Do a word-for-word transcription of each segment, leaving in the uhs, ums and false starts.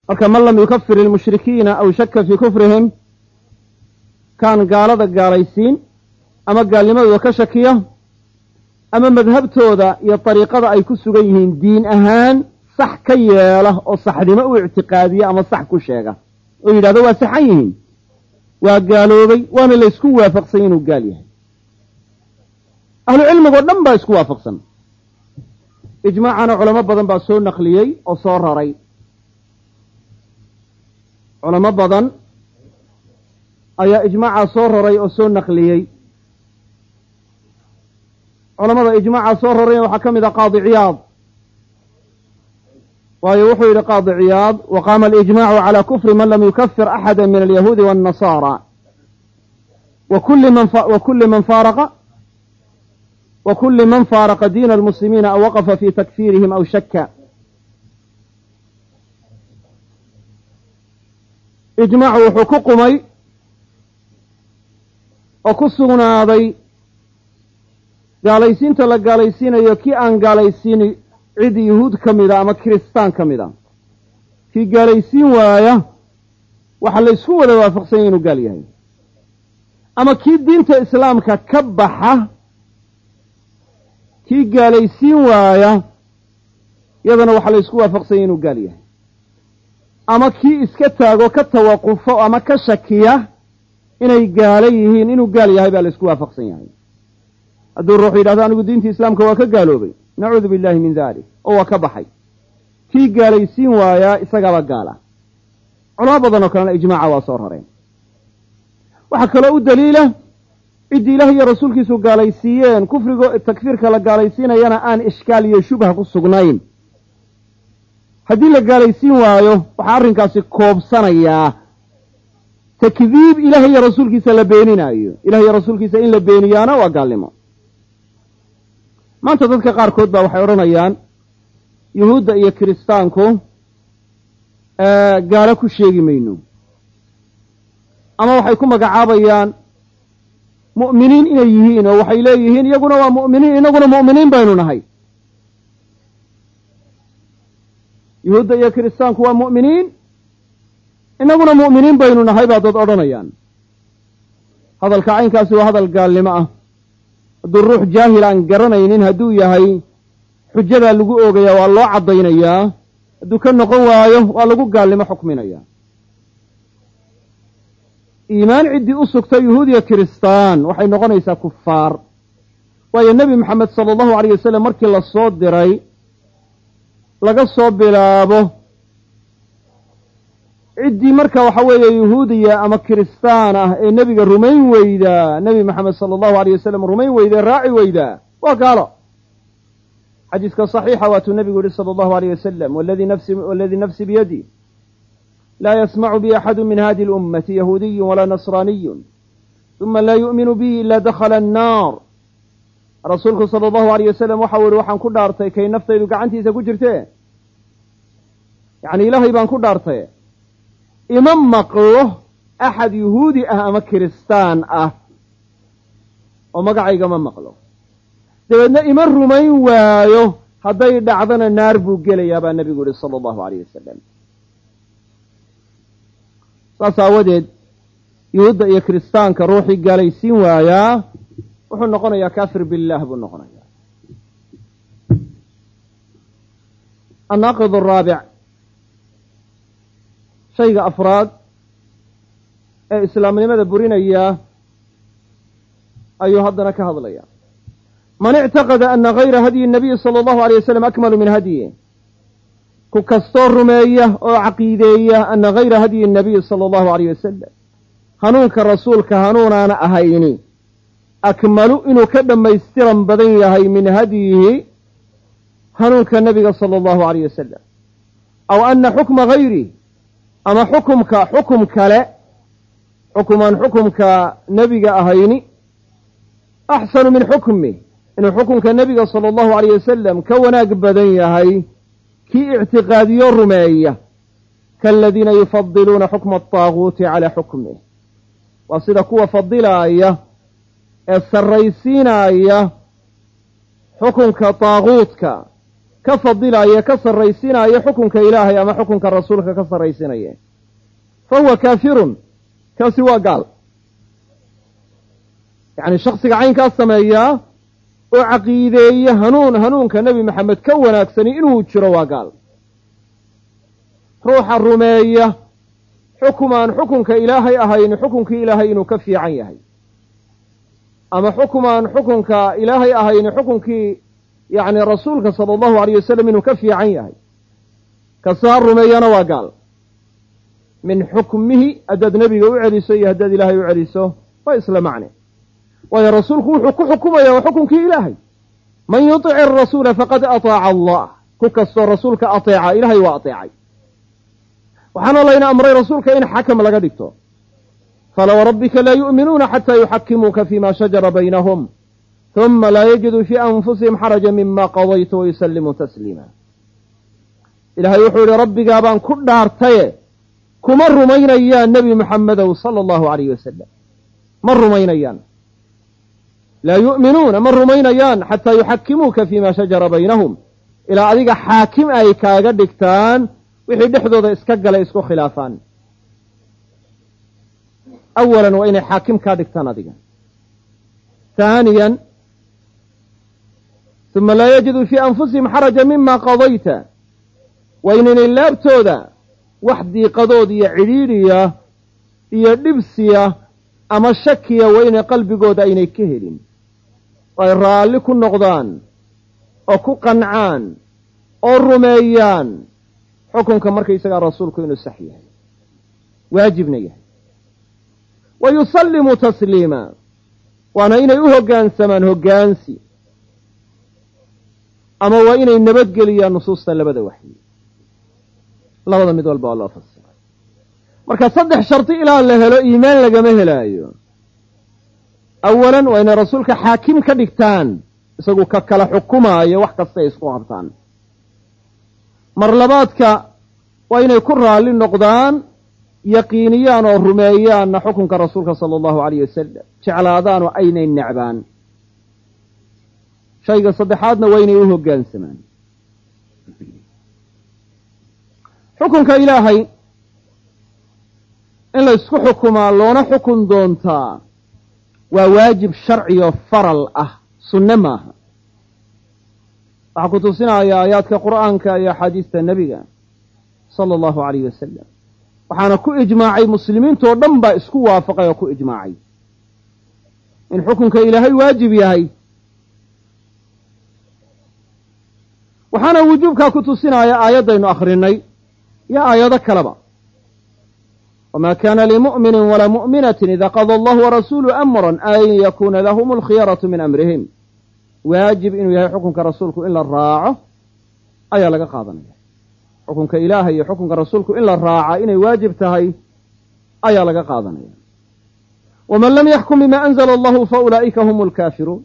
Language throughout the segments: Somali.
marka man lam yukafir ilmushrikiina aw shaka fii kufrihim kaan gaalada gaalaysiin ama gaalnimadooda ka shakiya ama madhabtooda iyo dariiqada ay ku sugan yihiin diin ahaan sax ka yeela oo saxnimo u ictiqaadiya ama sax ku sheega oo yidhahdo waa saxan yihiin waa gaaloobay waana la isku waafaqsan inuu gaal yahay ahlu cilmigoo dhan baa isku waafaqsan ijmaacana culamo badan baa soo naqliyey oo soo raray culamo badan ayaa ijmaacaa soo raray oo soo naqliyey culamada ijmaacaa soo rarayna waxaa ka mid ah qaadi ciyaad waayo wuxuu yidhi qaadi ciyaad waqaama alijmaacu calaa kufri man lam yukafir axada min alyahuudi waannasaara wa kulli man wa kulli man faaraqa wa kulli man faaraqa diina almuslimiina aw waqafa fii takfiirihim aw shaka ijmaacu wuxuu ku qumay oo ku sugnaaday gaalaysiinta la gaalaysiinayo kii aan gaalaysiin cid yuhuud ka mida ama kiristaan ka mid a kii gaalaysiin waaya waxaa la isku wada waafaqsanya inuu gaal yahay ama kii diinta islaamka ka baxa kii gaalaysiin waaya yadana waxaa la isku waafaqsanya inuu gaal yahay ama kii iska taago ka tawaqufo ama ka shakiya inay gaala yihiin inuu gaal yahay baa la isku waafaqsan yahay hadduu ruuxu yidhahdo anigu diintii islaamka waa ka gaaloobay nacuudu billahi min dalik oo waa ka baxay kii gaalaysiin waayaa isagaaba gaala culamo badan oo kalena ijmaaca waa soo rareen waxaa kaloo u daliila ciddii ilaah iyo rasuulkiisu gaalaysiiyeen kufrigo takfiirka la gaalaysiinayana aan ishkaal iyo shubha ku sugnayn haddii la gaalaysiin waayo waxaa arrinkaasi koobsanayaa takdiib ilaah iyo rasuulkiisa la beeninaayo ilaah iyo rasuulkiisa in la beeniyaana waa gaalnimo maanta dadka qaarkood baa waxay odhanayaan yuhuudda iyo kiristaanku gaalo ku sheegi mayno ama waxay ku magacaabayaan mu'miniin inay yihiin oo waxay leeyihiin iyaguna waa mu'miniin inaguna mu'miniin baynu nahay yuhuudda iyo kiristaanku waa mu'miniin inaguna mu'miniin baynu nahay baa dad odhanayaan hadalka caynkaasi waa hadal gaalnimo ah hadduu ruux jaahil aan garanaynin hadduu yahay xujadaa lagu oogayaa waa loo caddaynayaa hadduu ka noqon waayo waa lagu gaalnimo xukminayaa iimaan ciddii u sugta yuhuudiya kiristaan waxay noqonaysaa kufaar waayo nebi moxamed sala allahu alayh wasalam markii la soo diray laga soo bilaabo ciddii marka waxa weeye yuhuudiya ama kiristaan ah ee nebiga rumayn weydaa nebi moxamed sala allahu alayh wasalam rumayn weydaa raaci weydaa waa gaalo xadiiska saxiixa waatuu nebigu yihi sala allahu alayh wasalam waladii nafsi waladii nafsi biyadi laa yasmacu bi axadu min hadihi اlummati yahuudiyun walaa nasraaniyun uma laa yu'minu bi ila dakhala annaar rasuulku sala allahu alayh wasalam waxau yihi waxaan ku dhaartay kay naftaydu gacantiisa ku jirtee yacni ilaahay baan ku dhaartay ima maqlo axad yuhuudi ah ama kiristaan ah oo magacayga ma maqlo dabeedna ima rumayn waayo hadday dhacdana naar buu gelayaa baa nebigu yihi sala allahu alayh wasalam saas aawadeed yuhuudda iyo kiristaanka ruuxii gaalaysiin waayaa wuxuu noqonayaa kaafir billaah buu noqonayaa annaaqid araabic shayga afraad ee islaamnimada burinaya ayuu haddana ka hadlaya man ictaqada ana gayra hadyi nabiyi sala allahu alayh wasalam akmalu min hadyi ku kastoo rumeeya oo caqiideeya ana gayra hadyi nabiyi sala allahu alayh wasalam hanuunka rasuulka hanuunaana ahayni akmalu inuu ka dhammaystiran badan yahay min hadyihi hanuunka nebiga sala allahu alayh wasalam aw ana xukma gayri ama xukumka xukum kale xukumaan xukumka nebiga ahayni axsanu min xukmi inuu xukumka nebiga sala allahu alayh wasalam ka wanaag badan yahay kii ictiqaadiyo rumeeya kaaladiina yufadiluuna xukma ataaguuti calaa xukmih waa sida kuwa fadilaaya ee sarraysiinaya xukunka taaguudka ka fadilaya ka sarraysinaya xukunka ilaahay ama xukunka rasuulka ka sarraysinaya fa huwa kaafirun kaasi waa gaal yacni shaksiga caynkaas sameeyaa oo caqiideeya hanuun hanuunka nebi maxamed ka wanaagsani inuu jiro waa gaal ruuxa rumeeya xukumaan xukunka ilaahay ahayn xukunkii ilaahay inuu ka fiican yahay ama xukumaan xukunka ilaahay ahayn xukunkii yacni rasuulka sala allahu alayh wasalam inuu ka fiican yahay kasaa rumeeyana waa gaal min xukmihi haddaad nebiga u celiso iyo haddaad ilaahay u celiso waa isla macne waayo rasuulku wuxuu ku xukumaya waa xukunkii ilaahay man yutic arasuula faqad ataaca allah ku kastoo rasuulka ateeca ilaahay waa ateecay waxaana layna amray rasuulka in xakam laga dhigto fala warabbika laa yu'minuuna xataa yuxakimuuka fima shajara baynahum huma laa yajiduu fii anfusihim xaraja mima qadayta wayusallimuu tasliima ilaahay wuxuu yihi rabbigaa baan ku dhaartaye kuma rumaynayaan nebi muxammedow sala allahu alayh wasalam ma rumaynayaan laa yu'minuuna ma rumaynayaan xataa yuxakimuuka fima shajara baynahum ilaa adiga xaakim ay kaaga dhigtaan wixii dhexdooda iska galay isku khilaafaan awalan waa inay xaakim kaa dhigtaan adiga haaniyan uma laa yajiduu fii anfusihim xaraja mima qadayta waa inaynay laabtooda wax diiqadood iyo cidhiidhiya iyo dhibsiya ama shakiya waa inay qalbigooda aynay ka helin oo ay raalli ku noqdaan oo ku qancaan oo rumeeyaan xukunka markaysagaa rasuulku inuu sax yahay waajibna yahay wa yusallimuu tasliima waana inay u hoggaansamaan hoggaansi ama waa inay nabadgeliyaan nusuusta labada waxyi labada mid walba waa loo fasiray marka saddex shardi ilaa la helo iimaan lagama helaayo awalan waa inay rasuulka xaakim ka dhigtaan isagu ka kala xukumaayo wax kasta ay isku qabtaan mar labaadka waa inay ku raalli noqdaan yaqiiniyaan oo rumeeyaanna xukunka rasuulka sala allahu alayh wasalam jeclaadaan oo aynay necbaan shayga saddexaadna waa inay u hoggaansamaan xukunka ilaahay in la isku xukumaa loona xukun doontaa waa waajib sharci oo faral ah sunne maaha waxaa ku tusinaya aayaadka qur'aanka iyo axaadiista nebiga sala allahu alayh wasalam waxaana ku ijmaacay muslimiintoo dhan baa isku waafaqay oo ku ijmaacay in xukunka ilaahay waajib yahay waxaana wujuubkaa ku tusinaya aayaddaynu akhrinay iyo aayado kaleba wamaa kaana limu'minin walaa mu'minatin ida qada allahu warasuulu amran an yakuuna lahum alkhiyaratu min amrihim waajib inuu yahay xukunka rasuulku in la raaco ayaa laga qaadanaya xukunka ilaahay iyo xukunka rasuulku in la raaca inay waajib tahay ayaa laga qaadanaya waman lam yaxkum bima anzala allahu fa ulaa'ika hum alkaafiruun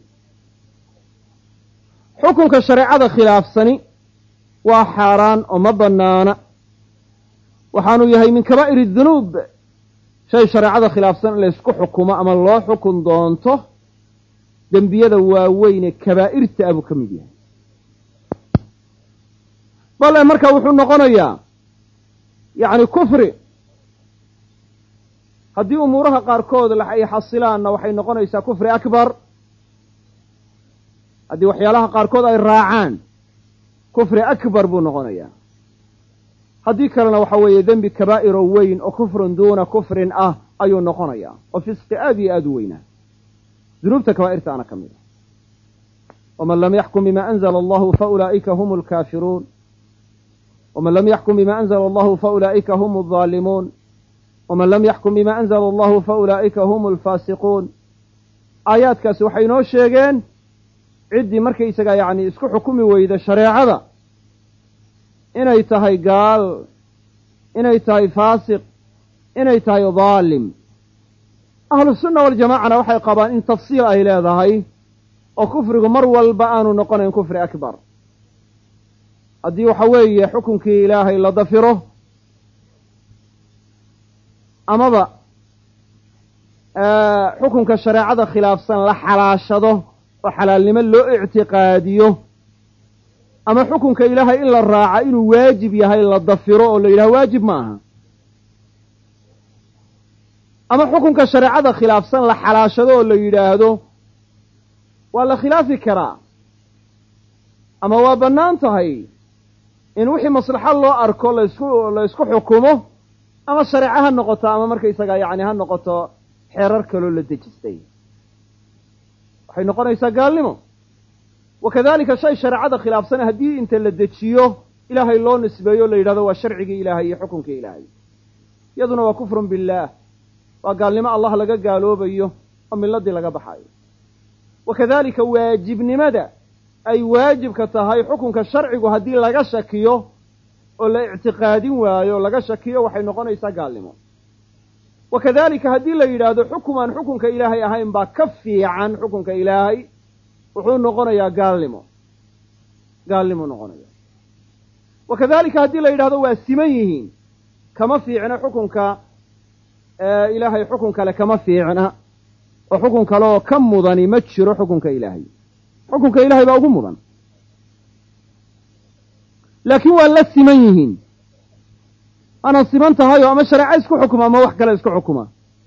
xukunka shareecada khilaafsani waa xaaraan oo ma bannaana waxaanuu yahay min kabaa'ir adunuub shay shareecada khilaafsan in laysku xukumo ama loo xukun doonto dembiyada waaweyne kabaa'irta abuu ka mid yahay bale marka wuxuu noqonayaa yacni kufri haddii umuuraha qaarkood ay xasilaanna waxay noqonaysaa kufri akbar haddii waxyaalaha qaarkood ay raacaan kufri akbar buu noqonayaa haddii kalena waxa weeye dembi kabaa'ir oo weyn oo kufrun duuna kufrin ah ayuu noqonayaa oo fisqi aad iyo aad u weynaa dunuubta kabaa'irta ana ka mid ah waman lam yaxkum bima anzala allahu fa ulaa'ika hum alkaafiruun waman lam yaxkum bima anzala allahu fa ulaa'ika hum aldaalimuun waman lam yaxkum bima anzala allahu fa ulaa'ika hum alfaasiquun aayaadkaasi waxay inoo sheegeen ciddii markaysagaa yacni isku xukumi weyda shareecada inay tahay gaal inay tahay faasiq inay tahay daalim ahlusunna waljamaacana waxay qabaan in tafsiil ay leedahay oo kufrigu mar walba aanu noqonayn kufri akbar haddii waxa weeye xukunkii ilaahay la dafiro amaba xukunka shareecada khilaafsan la xalaashado oo xalaalnimo loo ictiqaadiyo ama xukunka ilaahay in la raaca inuu waajib yahay la dafiro oo la yidhaha waajib ma aha, ama xukunka shareecada khilaafsan la xalaashado oo la yidhaahdo waa la khilaafi karaa, ama waa bannaan tahay in wixii maslaxo loo arko laysku la ysku xukumo, ama shareeco ha noqoto ama markaysagaa yacni ha noqoto xeerar kaloo la dejistay, waxay noqonaysaa gaalnimo. wakadalika shay shareecada khilaafsan haddii inta la dejiyo ilaahay loo nisbeeyo la yidhahdo waa sharcigii ilaahay iyo xukunkii ilaahay, iyaduna waa kufrun billaah, waa gaalnimo allah laga gaaloobayo oo milladii laga baxayo. wakadalika waajibnimada ay waajibka tahay xukunka sharcigu haddii laga shakiyo oo la ictiqaadin waayo laga shakiyo waxay noqonaysaa gaalnimo. wakadalika haddii la yidhaahdo xukumaan xukunka ilaahay ahayn baa ka fiican xukunka ilaahay, wuxuu noqonayaa gaalnimo gaalnimo noqonaya. wakadalika haddii la yidhahdo waa siman yihiin, kama fiicna xukunka ilaahay xukun kale kama fiicna, oo xukun kale oo ka mudani ma jiro xukunka ilaahay, xukunka ilaahay baa ugu mudan, laakiin waa la siman yihiin, ana siman tahayoo ama shareeco isku xukuma ama wax kale isku xukuma,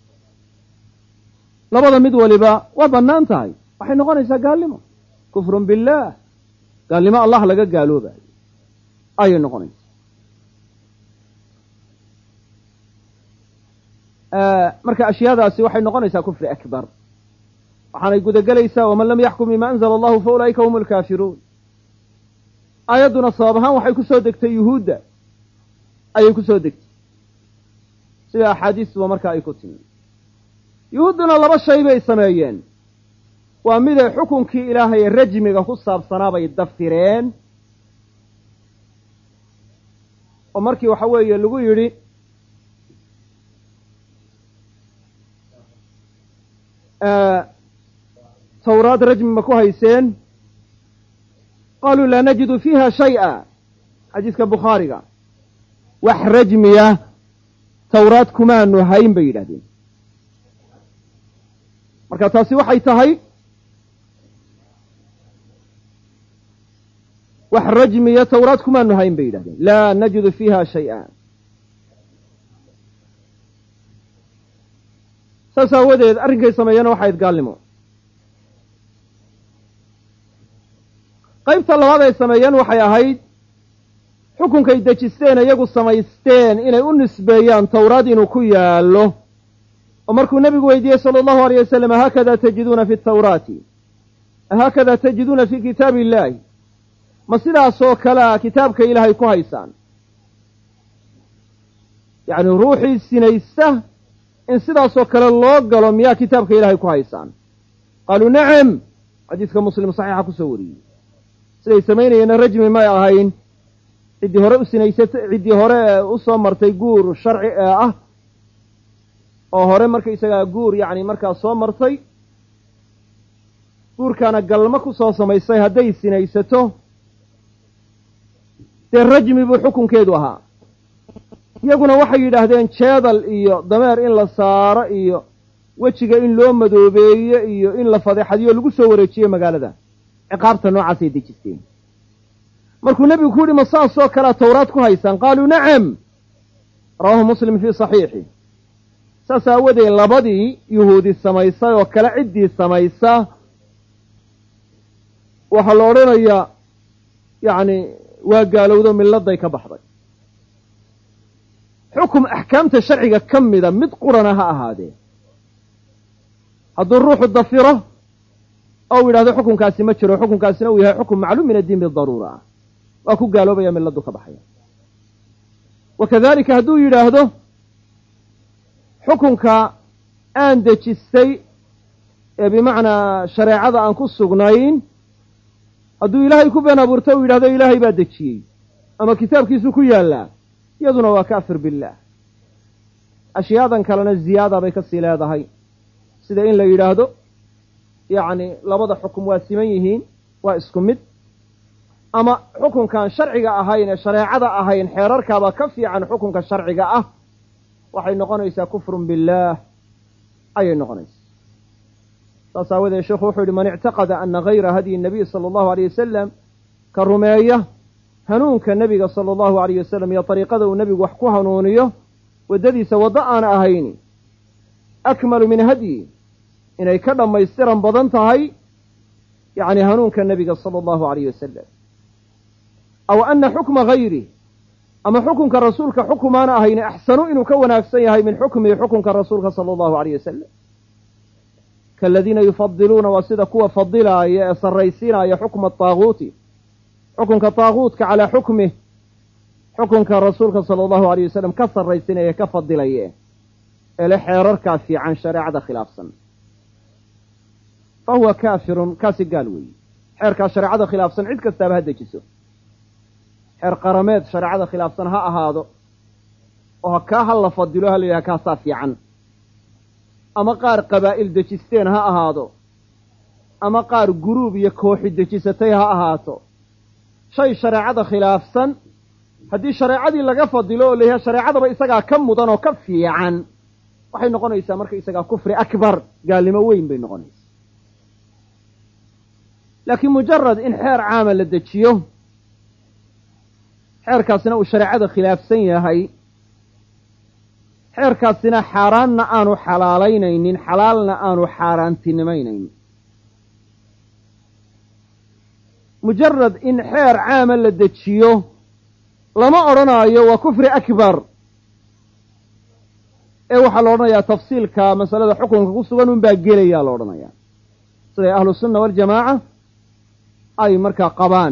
labada mid waliba waa bannaan tahay, waxay noqonaysaa gaalnimo, kufrun billaah, gaalnimo allah laga gaaloobayo ayay noqonaysaa. marka ashyaadaasi waxay noqonaysaa kufri akbar, waxaanay gudagelaysaa waman lam yaxkum bima anzala allahu fa ulaa'ika hum alkaafiruun. aayadduna sabab ahaan waxay ku soo degtay yuhuudda ayay ku soo degtay, sida axaadiistuba marka ay ku timi. yuhuudduna laba shay bay sameeyeen, waa miday xukunkii ilaahay ee rajmiga ku saabsanaa bay dafireen, oo markii waxa weeye lagu yidhi tawraad rajmi ma ku hayseen, qaaluu laa najidu fiiha shay'a, xadiiska bukhaariga, wax rajmiya tawraad kumaanu hayn bay yidhahdeen. marka taasi waxay tahay wax rajmiya tawraad kumaanu hayn bay yidhahdeen, laa najidu fiiha shay'a. saas aawadeed arrinkay sameeyana waxayd gaalnimo. qaybta labaad ay sameeyeen waxay ahayd xukunkay dejisteen iyagu samaysteen inay u nisbeeyaan tawraad inuu ku yaallo, oo markuu nebigu weydiiyey sala allahu alayh wasalam haakada tajiduuna fi tawraati haakada tajiduuna fi kitaabi illaahi, ma sidaasoo kalea kitaabka ilaahay ku haysaan, yacni ruuxii sinaysta in sidaasoo kale loo galo miyaa kitaabka ilaahay ku haysaan? qaaluu nacam, xadiiska muslim saxiixa kusoo wariyey. siday samaynayeenna rajmi may ahayn, ciddii hore u sinaysatay, ciddii hore u soo martay guur sharci ah oo hore markaysagaa guur yacni markaa soo martay, guurkaana galmo ku soo samaysay hadday sinaysato dee rajmi buu xukunkeedu ahaa. iyaguna waxay yidhaahdeen jeedal iyo dameer in la saaro iyo wejiga in loo madoobeeyo iyo in la fadeexadiyo lagu soo wareejiyo magaalada, ciqaabta noocaasay dejisteen. markuu nebigu ku yidhi ma saasoo kalea tawraad ku haysaan, qaaluu nacam, rawaahu muslim fii saxiixi. saas aawadeed labadii yuhuudi samaysay oo kale ciddii samaysa waxaa la odhanayaa yacni waa gaalowdo milladay ka baxday. xukum axkaamta sharciga ka mida mid qurana ha ahaadee, hadduu ruuxu dafiro oo u yidhahdo xukunkaasi ma jiro, xukunkaasina uu yahay xukum macluum min addiin bidaruura ah, waa ku gaaloobaya milladuu ka baxaya. wakadalika hadduu yidhaahdo xukunka aan dejistay ee bimacnaa shareecada aan ku sugnayn, hadduu ilaahay ku been abuurto u yidhahdo ilaahay baa dejiyey ama kitaabkiisu ku yaallaa, iyaduna waa kaafir billaah. ashyaadan kalena ziyaada bay ka sii leedahay, sida in la yidhaahdo yacni labada xukum waa siman yihiin, waa isku mid, ama xukunkan sharciga ahayn ee shareecada ahayn xeerarkaaba ka fiican xukunka sharciga ah, waxay noqonaysaa kufrun billaah ayay noqonaysaa. saas aawadeed sheekhu wuxuu yihi man ictaqada ana gayra hadyi nabiy sala allahu alayh wasalam ka rumeeya hanuunka nebiga sala allahu alayh wasalam iyo dariiqada uu nebigu wax ku hanuuniyo waddadiisa waddo aan ahayn akmalu min hadyi inay ka dhammaystiran badan tahay yacni hanuunka nebiga sala allahu alayh wasalam aw ana xukma hayri ama xukunka rasuulka xukumaan ahayni axsanu inuu ka wanaagsan yahay min xukmihi xukunka rasuulka sala allahu alayh wasalam kaaladiina yufadiluuna waa sida kuwa fadilaaya ee sarraysiinaya xukma taaguuti xukunka taaguutka calaa xukmih xukunka rasuulka sala allahu alayh wasalam ka sarraysinaya ka fadilaye ee le xeerarkaa fiican shareecada khilaafsan fa huwa kaafirun kaasi gaal weeye xeerkaa shareecada khilaafsan cid kastaaba ha dejiso xeer qarameed shareecada khilaafsan ha ahaado oo kaa ha la fadilo ha la yidhaha kaasaa fiican ama qaar qabaa'il dejisteen ha ahaado ama qaar guruub iyo kooxi dejisatay ha ahaato shay shareecada khilaafsan haddii shareecadii laga fadilo oo layahay shareecadaba isagaa ka mudan oo ka fiican waxay noqonaysaa marka isagaa kufri akbar gaalnimo weyn bay noqonaysaa laakiin mujarad in xeer caama la dejiyo xeerkaasina uu shareecada khilaafsan yahay xeerkaasina xaaraanna aanu xalaalaynaynin xalaalna aanu xaaraantinimaynaynin mujarad in xeer caama la dejiyo lama odhanaayo waa kufri akbar ee waxaa la odhanayaa tafsiilka masalada xukunka ku sugan un baa gelayaa la odhanayaa siday ahlu sunna waljamaaca ay markaa qabaan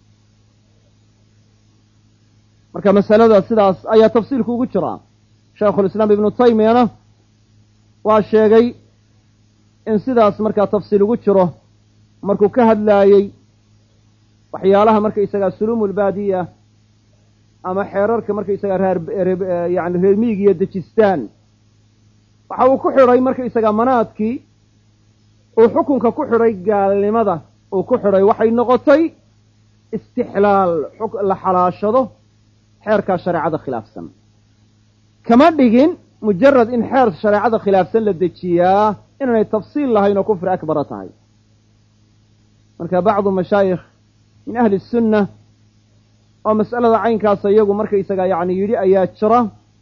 marka masalada sidaas ayaa tafsiilku ugu jiraa shaykhulislaam ibnu taymiyana waa sheegay in sidaas markaa tafsiil ugu jiro markuu ka hadlaayey waxyaalaha markaysagaa suluumulbaadiya ama xeerarka markaysagaa reer yani reer miigiyo dejistaan waxa uu ku xidhay markaysagaa manaadkii uu xukunka ku xidhay gaalnimada uu ku xidhay waxay noqotay istixlaal la xalaashado xeerkaa shareecada khilaafsan kama dhigin mujarad in xeer shareecada khilaafsan la dejiyaa inaanay tafsiil lahayn oo kufri akbara tahay marka bacdu mashaayikh min ahli sunna oo mas'alada caynkaasa iyagu markaysagaa yani yidhi ayaa jira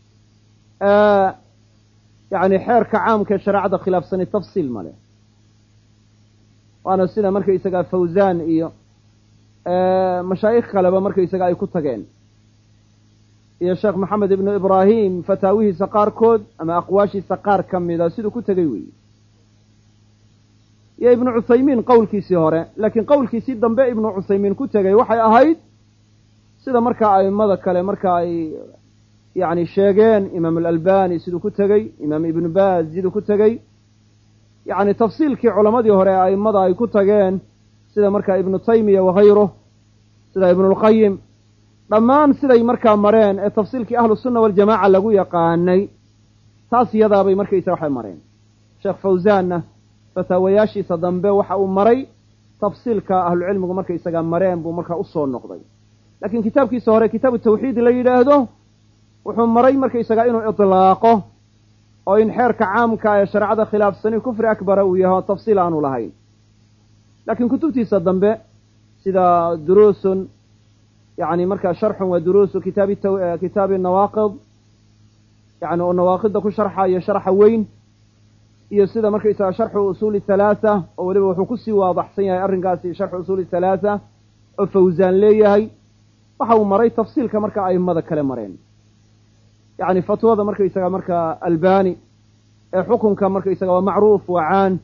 yani xeerka caamka ee shareecada khilaafsani tafsiil ma leh waana sida markaysagaa fawzan iyo mashaayikh kaleba markaysaga ay ku tageen iyo sheekh maxamed ibnu ibraahim fataawihiisa qaarkood ama aqwaashiisa qaar ka mida siduu ku tegey weeye iyo ibnu cuthaymiin qowlkiisii hore laakiin qowlkiisii dambe ibnu cuthaymiin ku tegey waxay ahayd sida markaa a'immada kale marka ay yani sheegeen imaam alalbani siduu ku tegey imaam ibnu baaz siduu ku tegey yani tafsiilkii culammadii hore a'immada ay ku tageen sida markaa ibnu taymiya wahayruh sida ibnulqayim dhammaan siday markaa mareen ee tafsiilkii ahlu sunna waljamaaca lagu yaqaanay taas iyadaabay markaysa waxay mareen sheekh fawzaanna fataawayaashiisa dambe waxa uu maray tafsiilka ahlucilmigu markaysagaa mareen buu markaa usoo noqday laakiin kitaabkiisa hore kitaabu tawxiid la yidhaahdo wuxuu maray markaysagaa inuu itlaaqo oo in xeerka caamka ee shareecada khilaafsani kufri akbara uu yaho tafsiil aanu lahayn laakiin kutubtiisa dambe sida duruusun yani markaa sharxun wa duruusu kitaabi kitaabi nawaaqid yani oo nawaaqidda ku sharxayo sharxa weyn iyo sida markaysaga sharxu usuuli halaatha oo weliba wuxuu kusii waadaxsan yahay arrinkaasi sharxu usuuli halaatha oo fawzaan leeyahay waxa uu maray tafsiilka markaa a'immada kale mareen yani fatwada markaysaga markaa albani ee xukunka markaysaga waa macruuf waa caan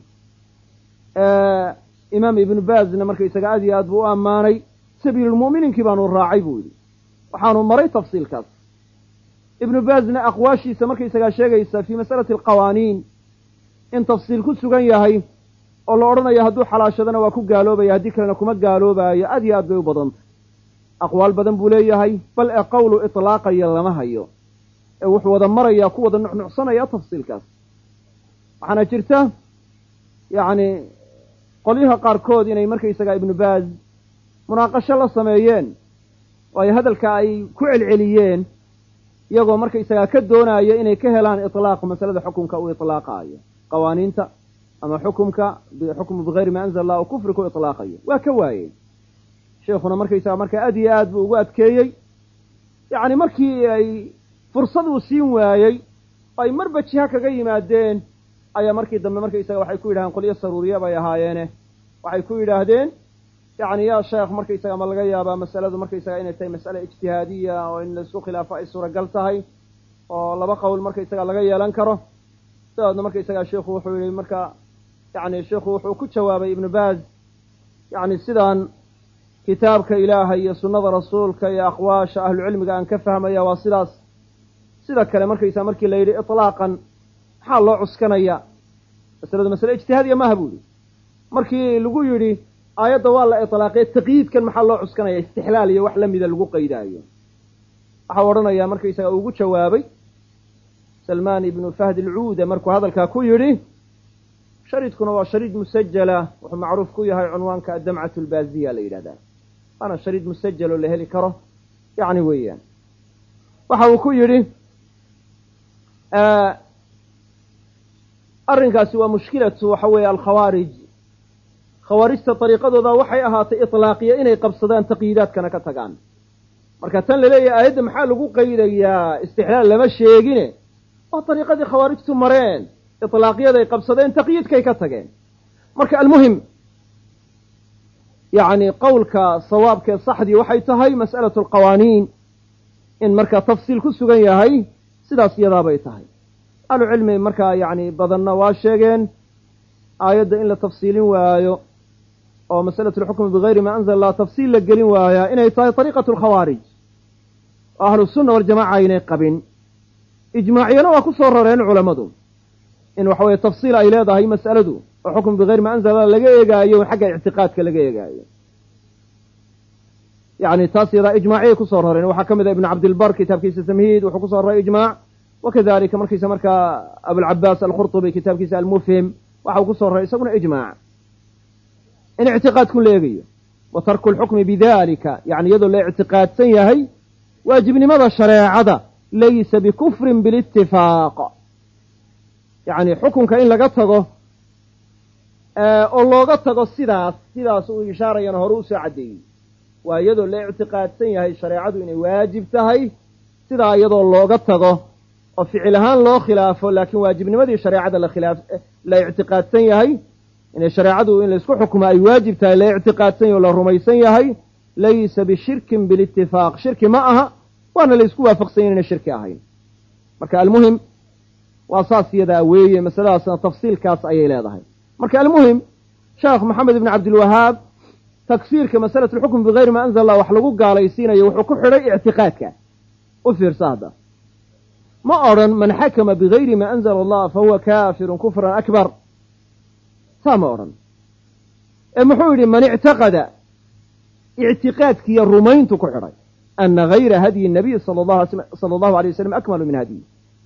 imaam ibnu baazna markaysaga aad iyo aad buu u ammaanay sabiilulmu'miniinkii baanu raacay buu yidhi waxaanu maray tafsiilkaas ibnu baazna aqwaashiisa markaysagaa sheegaysa fii masalati alqawaaniin in tafsiil ku sugan yahay oo la odhanayo hadduu xalaashadana waa ku gaaloobaya haddii kalena kuma gaaloobaayo aad iyo aad bay u badantay aqwaal badan buu leeyahay bal ee qowlu itlaaqaya lama hayo ee wuxuu wada marayaa ku wada nuxnuxsanaya tafsiilkaas waxaana jirta yacni qolyaha qaarkood inay markaysagaa ibnu baaz munaaqasho la sameeyeen oo ay hadalka ay ku celceliyeen iyagoo markaysagaa ka doonaya inay ka helaan itlaaq masalada xukunka uu itlaaqaayo qawaaniinta ama xukumka xukmu bigayri ma anzala allah oo kufri ku itlaaqayo waa ka waayeen sheekhuna markaysaga markaa aad iyo aad buu ugu adkeeyey yacni markii ay fursad uu siin waayey oo ay marba jiha kaga yimaadeen ayaa markii dambe markaysaga waxay ku yidhahdeen qolyo saruuriya bay ahaayeene waxay ku yidhaahdeen yacni yaa sheekh markaysaga ma laga yaabaa masaladu markaysaga inay tahay mas'ale ijtihaadiya oo in laisku khilaafo ay suuragal tahay oo laba qowl markaysaga laga yeelan karo sidaadna markaysaga sheikhu wuxuu yihi marka yacni sheikhu wuxuu ku jawaabay ibnu baaz yacni sidaan kitaabka ilaahay iyo sunnada rasuulka iyo aqwaasha ahlucilmiga aan ka fahmaya waa sidaas sida kale markaysaa markii la yidhi itlaaqan maxaa loo cuskanaya masaladu masale ijtihaadiya maaha buu yihi markii lagu yidhi aayadda waa la itlaaqay taqyiidkan maxaa loo cuskanaya istixlaal iyo wax lamida lagu qaydaayo waxau odhanayaa markaysaga ugu jawaabay salmaan ibnu fahd alcuuda markuu hadalkaa ku yidhi shariidkuna waa shariid musajala wuxuu macruuf ku yahay cunwaanka addamcatu albaaziya la yidhahdaa waana shariid musajal oo la heli karo yacni weeyaan waxa uu ku yidhi arrinkaasi waa mushkilatu waxa weeye alkhawaarij khawaarijta dariiqadooda waxay ahaatay itlaaqiya inay qabsadaan taqyiidaadkana ka tagaan marka tan laleeyahay aayadda maxaa lagu qaydayaa istixlaal lama sheegine waa dariiqadii khawaarijtu mareen itlaaqiyaday qabsadeen taqyiidkay ka tageen marka almuhim yacni qowlka sawaabkee saxdii waxay tahay mas'alatu alqawaaniin in markaa tafsiil ku sugan yahay sidaas iyadaabay tahay ahlucilmi markaa yacni badanna waa sheegeen aayadda in la tafsiilin waayo oo masalatu alxukmi bigayri maa anzala allah tafsiil la gelin waayaa inay tahay dariiqatu alkhawaarij oo ahlu sunna waljamaca aynay qabin ijmaaciyana waa ku soo rareen culammadu in waxa weeye tafsiil ay leedahay mas'aladu oo xukm bigayri maa anzala allah laga eegaayo xagga ictiqaadka laga eegaayo yacni taas yadaa ijmaaciyay ku soo rareen waxaa ka mid ah ibnu cabdilbar kitaabkiisa tamhiid wuxuu ku soo raray ijmaac wakadalika markiisa markaa abulcabaas alkhurtubi kitaabkiisa almufhim waxau ku soo raray isaguna ijmaac in ictiqaadku la eegayo wa tarku alxukmi bidalika yani iyadoo la ictiqaadsan yahay waajibnimada shareecada laysa bikufrin bilitifaaq yacni xukunka in laga tago oo looga tago sidaas sidaas uu ishaarayana hore usoo caddeeyey waa iyadoo la ictiqaadsan yahay shareecadu inay waajib tahay sidaa iyadoo looga tago oo ficil ahaan loo khilaafo laakiin waajibnimadii shareecada la khilaaf la ictiqaadsan yahay inay shareecadu in laisku xukumo ay waajib tahay la ictiqaadsan yahay oo la rumaysan yahay laysa bishirkin bilitifaaq shirki ma aha waana la isku waafaqsan yahay inay shirki ahayn marka almuhim waa saas iyadaa weeye masaladaasna tafsiilkaas ayay leedahay marka almuhim sheekh maxamed ibn cabdilwahaab takfiirka masalatu alxukm bigayri maa anzala allah wax lagu gaalaysiinayo wuxuu ku xidhay ictiqaadka u fiirsa hadda ma odhan man xakama bigayri maa anzala allah fahuwa kaafirun kufran akbar saa ma odhan ee muxuu yidhi man ictaqada ictiqaadkiiyo rumayntu ku xidhay ana gayra hadyi nabiy sala allahu alay wasalam akmalu min hadyi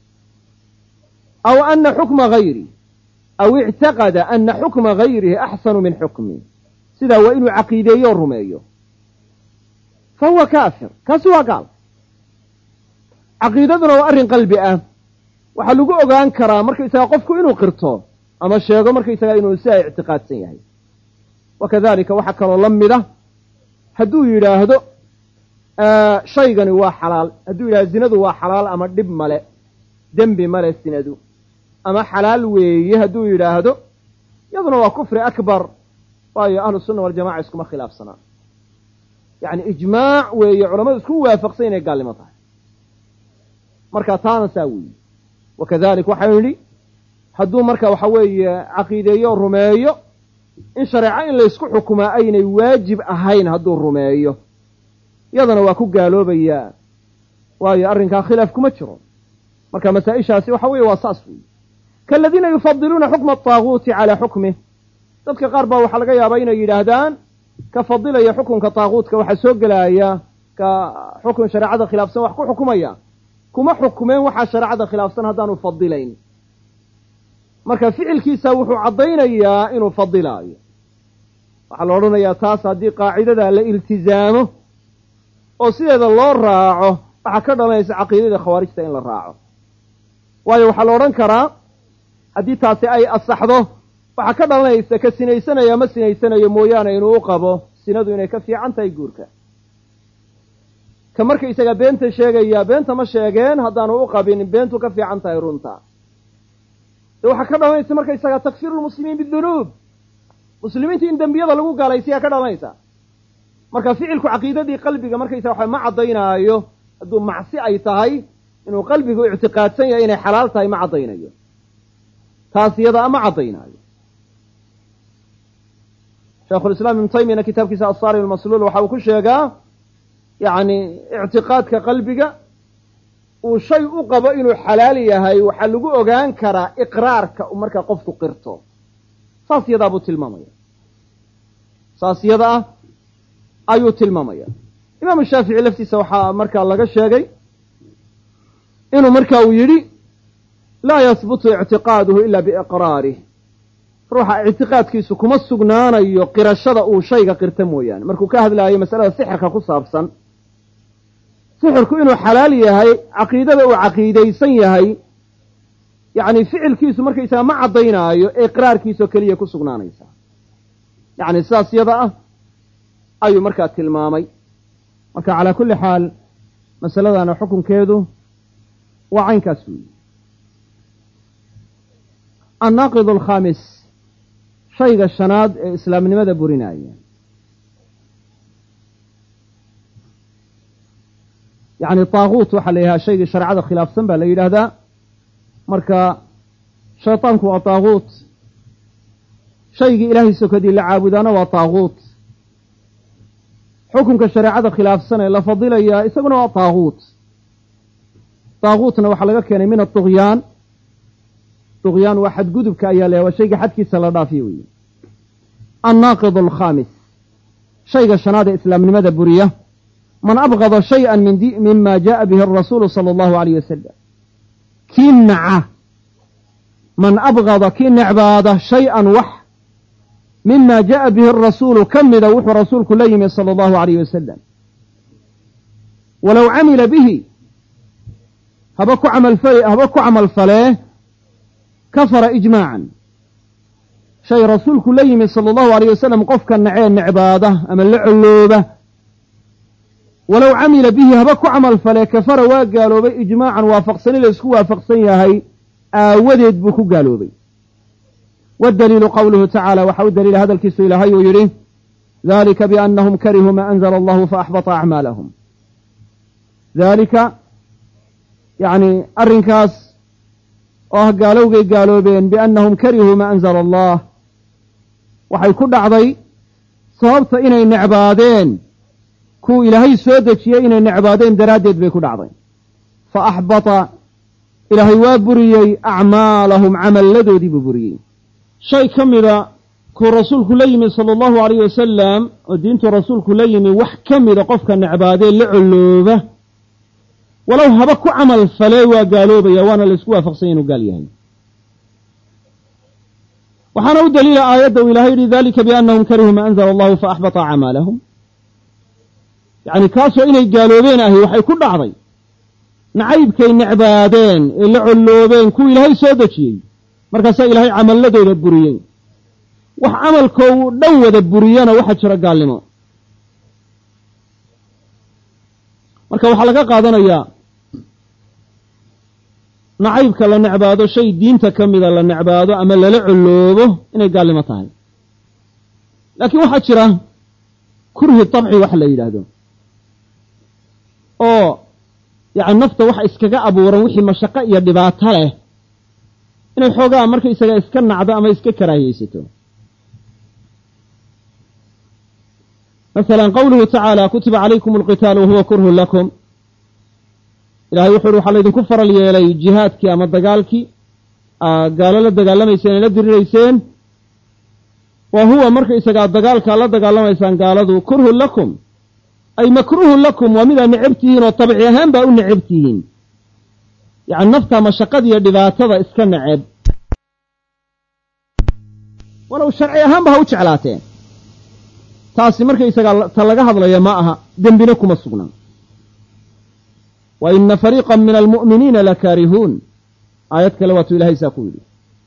aw ana xukma gayri aw ictaqada ana xukma gayrihi axsanu min xukmi sidaa waa inuu caqiideeyo o rumeeyo fa huwa kaafir kaasi waa gaal caqiidaduna waa arrin qalbi ah waxaa lagu ogaan karaa markaysaga qofku inuu qirto ama sheego markaysaga inuu sidaa ictiqaadsan yahay wakadalika waxaa kaloo la mida hadduu yidhaahdo shaygani waa xalaal hadduu yidhahdo zinadu waa xalaal ama dhib male dembi male sinadu ama xalaal weeye hadduu yidhaahdo iyaduna waa kufri akbar waayo ahlu sunna waljamaca iskuma khilaafsanaa yacni ijmaac weeye culamadu isku waafaqsan inay gaalnimo tahay marka taana saa weeye wakadalik waxaynu nidhi hadduu marka waxa weeye caqiideeyo o rumeeyo in shareeco in laysku xukumaa aynay waajib ahayn hadduu rumeeyo iyadana waa ku gaaloobayaa waayo arrinkaa khilaaf kuma jiro marka masaa-ishaasi waxa weeye waa saas weeye kaaladiina yufadiluuna xukma ataaguuti calaa xukmih dadka qaar baa waxaa laga yaabaa inay yidhaahdaan ka fadilaya xukunka taaguutka waxaa soo gelaya ka xukun shareecada khilaafsan wax ku xukumaya kuma xukumeen waxaa shareecada khilaafsan haddaanu fadilayn marka ficilkiisa wuxuu caddaynayaa inuu fadilaayo waxaa la odhanayaa taas haddii qaacidada la iltizaamo oo sideeda loo raaco waxaa ka dhalanaysa caqiidada khawaarijta in la raaco waayo waxaa la odhan karaa haddii taasi ay asaxdo waxaa ka dhalanaysa ka sinaysanaya ma sinaysanayo mooyaane inuu u qabo sinadu inay ka fiican tahay guurka ka markaysaga beenta sheegaya beenta ma sheegeen haddaanu u qabin beentu ka fiican tahay runta de waxaa ka dhalanaysa markaysaga takfiiru lmuslimiin bidunuub muslimiinta in dembiyada lagu gaalaysiyaa ka dhalanaysa marka ficilku caqiidadii qalbiga markaysaga waxa ma caddaynaayo hadduu macsi ay tahay inuu qalbigu ictiqaadsan yahay inay xalaal tahay ma caddaynayo taas iyada ma caddaynaayo sheekhulislaam ibnu taymiyana kitaabkiisa assaari almasluul waxa uu ku sheegaa yacni ictiqaadka qalbiga uu shay u qabo inuu xalaal yahay waxaa lagu ogaan karaa iqraarka uu markaa qofku qirto saas yadaa buu tilmaamaya saas yada ah ayuu tilmaamaya imaamu shaafici laftiisa waxaa markaa laga sheegay inuu marka uu yidhi laa yahbutu ictiqaaduhu ila biiqraarih ruuxa ictiqaadkiisu kuma sugnaanayo qirashada uu shayga qirta mooyaane markuu ka hadlaayo masalada sixirka ku saabsan sixirku inuu xalaal yahay caqiidada uu caqiidaysan yahay yacni ficilkiisu markaysaga ma caddaynaayo ee iqraarkiisoo keliya ku sugnaanaysa yacni sidaas yada ah ayuu markaa tilmaamay marka calaa kulli xaal masaladana xukunkeedu waa caynkaas weyi annaaqid alkhaamis shayga shanaad ee islaamnimada burinaya yacni taaguut waxaa la yidhaha shaygii shareecada khilaafsan baa la yidhaahdaa marka shaytaanku waa taaguut shaygii ilaahay sokadii la caabudaana waa taaguut xukunka shareecada khilaafsan ee la fadilayaa isaguna waa taaguut taaguutna waxaa laga keenay min aطugyaan طugyaan waa xadgudubka ayaa la waa shayga xadkiisa la dhaafiyo weeye annaaqid alkhaamis shayga shanaad ee islaamnimada buriya man abgada shayئa min mima jaءa bihi الrasuulu salى اllahu عalayh wasalam kii naca man abgada kii necbaada shay-an wax mima jaءa bihi الrasuulu ka mida wuxuu rasuulku la yimi salى اllahu عalayh wasalam walow camila bihi haba ku camalfal haba ku camal falee kafara ijmaacan shay rasuulku la yimi sala allahu alayh wasalam qofka nacee necbaada ama la collooba walow camila bihi haba ku camal falee kafara waa gaaloobay ijmaacan waafaqsani la isku waafaqsan yahay aawadeed buu ku gaaloobay waddaliilu qowluhu tacaala waxaa u daliila hadalkiisu ilaahay uu yidhi dalika biannahum karihuu maa anzala allahu faaxbata acmaalahum daalika yacni arrinkaas oo ah gaalowgay gaaloobeen biannahum karihuu maa anzala allah waxay ku dhacday sababta inay necbaadeen kuwa ilaahay soo dejiyey inay necbaadeen daraaddeed bay ku dhacday fa axbata ilaahay waa buriyey acmaalahum camalladoodii buu buriyey shay ka mida kuu rasuulku la yimi sala allahu alayh wasalam oo diintuu rasuulku la yimi wax ka mida qofka necbaadee la collooba walow haba ku camal falee waa gaaloobaya waana la isku waafaqsanya inuu gaal yahay waxaana u daliila aayadda uu ilahay yidhi dalika biannahum karihuu maa anzala allahu faaxbata acmaalahum yacni kaasoo inay gaaloobeen ahi waxay ku dhacday nacaybkay necbaadeen ee la colloobeen kuwa ilaahay soo dejiyey markaasaa ilaahay camalladooda buriyey wax camalkoo dhan wada buriyana waxaa jira gaalnimo marka waxaa laga qaadanayaa nacaybka la necbaado shay diinta ka mida la necbaado ama lala colloobo inay gaalnimo tahay laakiin waxaa jira kurhi dabci wax la yidhaahdo oo yacni nafta waxa iskaga abuuran wixii mashaqo iyo dhibaato leh inay xoogaa markaysaga iska nacdo ama iska karaahiyeysato masalan qowluhu tacaala kutiba calaykum alqitaalu wahuwa kurhun lakum ilahay wuxu uhi waxaa laydinku faral yeelay jihaadkii ama dagaalkii gaalo la dagaalamayseen ee la dirirayseen wa huwa markaysagaa dagaalkaa la dagaalamaysaan gaaladu kurhun lakum ay makruhun lakum waa midaa necab tihiin oo tabci ahaan baa u necab tihiin yacni nafta mashaqadiiyo dhibaatada iska neceb walow sharci ahaanba ha u jeclaateen taasi markaysagaa ta laga hadlaya ma aha dembina kuma sugnaan wa ina fariiqan min almu'miniina lakaarihuun aayad kale waatuu ilahay saa ku yidhi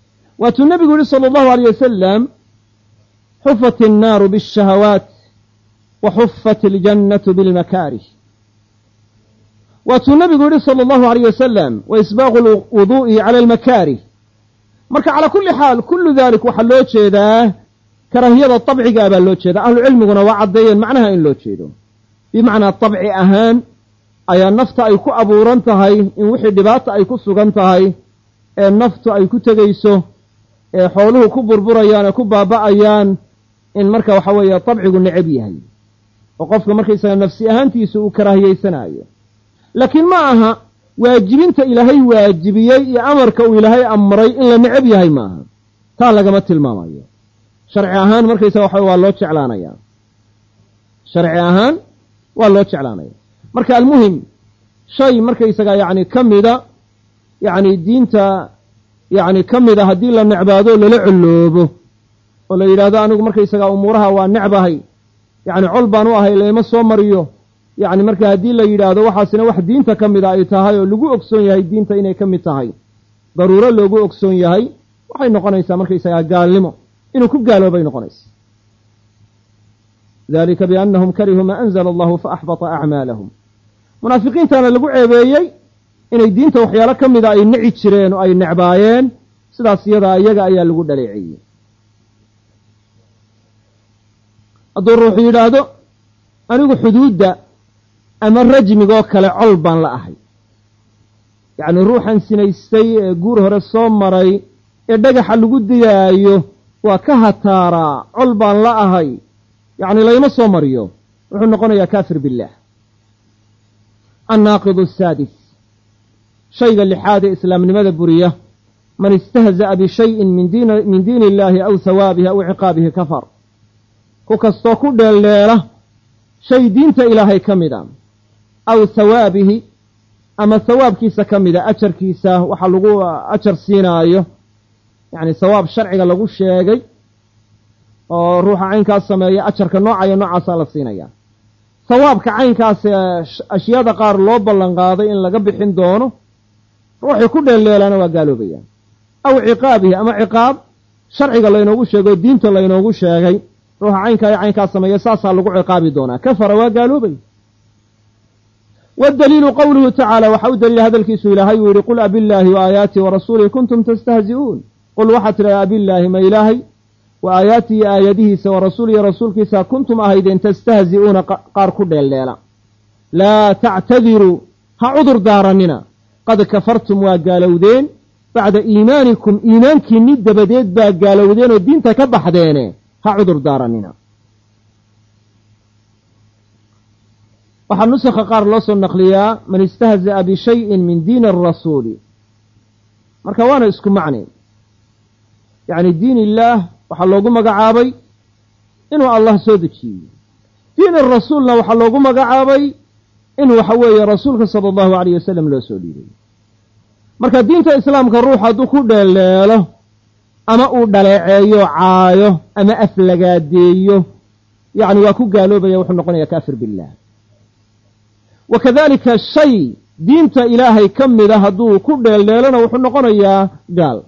waatuu nebigu yidhi sala allahu alayh wasalam xufat innaaru biاshahawaat waxuffat iljannatu bilmakaarih. waatuu nabigu yihi sala allahu alayh wasalam wa isbaaqu lwuduu'i cala almakaarih. marka calaa kulli xaal kullu dalik waxaa loo jeedaa karaahiyada dabcigaa baa loo jeedaa. ahlucilmiguna waa caddeeyeen macnaha in loo jeedo bimacnaa dabci ahaan ayaa nafta ay ku abuuran tahay in wixii dhibaata ay ku sugan tahay ee naftu ay ku tegayso ee xooluhu ku burburayaan ee ku baaba'ayaan in marka waxa weeye dabcigu necab yahay oo qofka markaysaga nafsi ahaantiisa uu karaahiyeysanaayo. laakiin ma aha waajibinta ilaahay waajibiyey iyo amarka uu ilaahay amray in la necab yahay ma aha, taa lagama tilmaamayo. sharci ahaan markaysaga waxa waa loo jeclaanaya, sharci ahaan waa loo jeclaanaya. marka almuhim shay markaysaga yacni ka mida yacni diinta yacni ka mida haddii la necbaado lala colloobo oo la yidhaahdo anigu markaysaga umuuraha waa necbahay, yacni col baan u ahay layma soo mariyo, yacni marka haddii la yidhaahdo waxaasina wax diinta ka mida ay tahay oo lagu ogsoon yahay diinta inay ka mid tahay, daruuro loogu ogsoon yahay, waxay noqonaysaa markaysagaa gaalnimo, inuu ku gaaloobay noqonaysa. dalika biannahum karihuu maa anzala allahu faaxbata acmaalahum. munaafiqiintaana lagu ceebeeyey inay diinta waxyaalo ka mida ay nici jireen oo ay necbaayeen, sidaas iyadaa iyaga ayaa lagu dhaleeceeyey. hadduu ruuxu yidhaahdo anigu xuduudda ama rajmigoo kale col baan la ahay, yacni ruuxan sinaystay ee guur hore soo maray ee dhagaxa lagu digaayo waa ka hataaraa, col baan la ahay, yacni layma soo mariyo, wuxuu noqonayaa kaafir billaah. annaaqidu asaadis, shayga lixaad ee islaamnimada buriya, man istahza'a bishayin min diin min diini illaahi aw hawaabihi aw ciqaabihi kafar. ku kastoo ku dheeldheela shay diinta ilaahay ka mid a aw hawaabihi ama hawaabkiisa ka mida, ajarkiisa waxa lagu ajar siinaayo, yacni hawaab sharciga lagu sheegay oo ruuxa caynkaas sameeya ajarka noocayo noocaasaa la siinaya. hawaabka caynkaas ashyaada qaar loo ballan qaaday in laga bixin doono, ruuxii ku dheelleelana waa gaaloobayaan. aw ciqaabihi ama ciqaab sharciga laynoogu sheegay oo diinta laynoogu sheegay, ruuxa caynkaa iyo caynkaas sameeya saasaa lagu ciqaabi doonaa, kafara waa gaaloobay. waddaliilu qowluhu tacaala, waxaa u daliila hadalkiisu ilaahay uu yihi qul abillaahi wa aayaatihi wa rasuulihi kuntum tastahzi'uun. qul waxaad tidhaha abillaahi ma ilaahay, wa aayaatihi aayadihiisa, wa rasuulihi rasuulkiisa kuntum ahaydeen tastahzi'uuna qaar ku dheeldheela. laa tactadiruu ha cudur daarannina, qad kafartum waa gaalowdeen bacda iimaanikum, iimaankiinni dabadeed baa gaalowdeen oo diinta ka baxdeene ha cudur daarannina. waxaa nusakha qaar loo soo naqliyaa man istahza'a bishayin min diini arasuuli, marka waana isku macne. yacni diin illaah waxaa loogu magacaabay inuu allah soo dejiyey, diin arasuulna waxaa loogu magacaabay in waxa weeye rasuulka sala allahu alayh wasalam loo soo dhiibay. marka diinta islaamka ruux hadduu ku dheeldheelo ama uu dhaleeceeyo, caayo ama aflagaadeeyo, yacni waa ku gaaloobaya, wuxuu noqonayaa kaafir billaah. wakadalika shay diinta ilaahay ka mida hadduu ku dheeldheelona wuxuu noqonayaa gaal.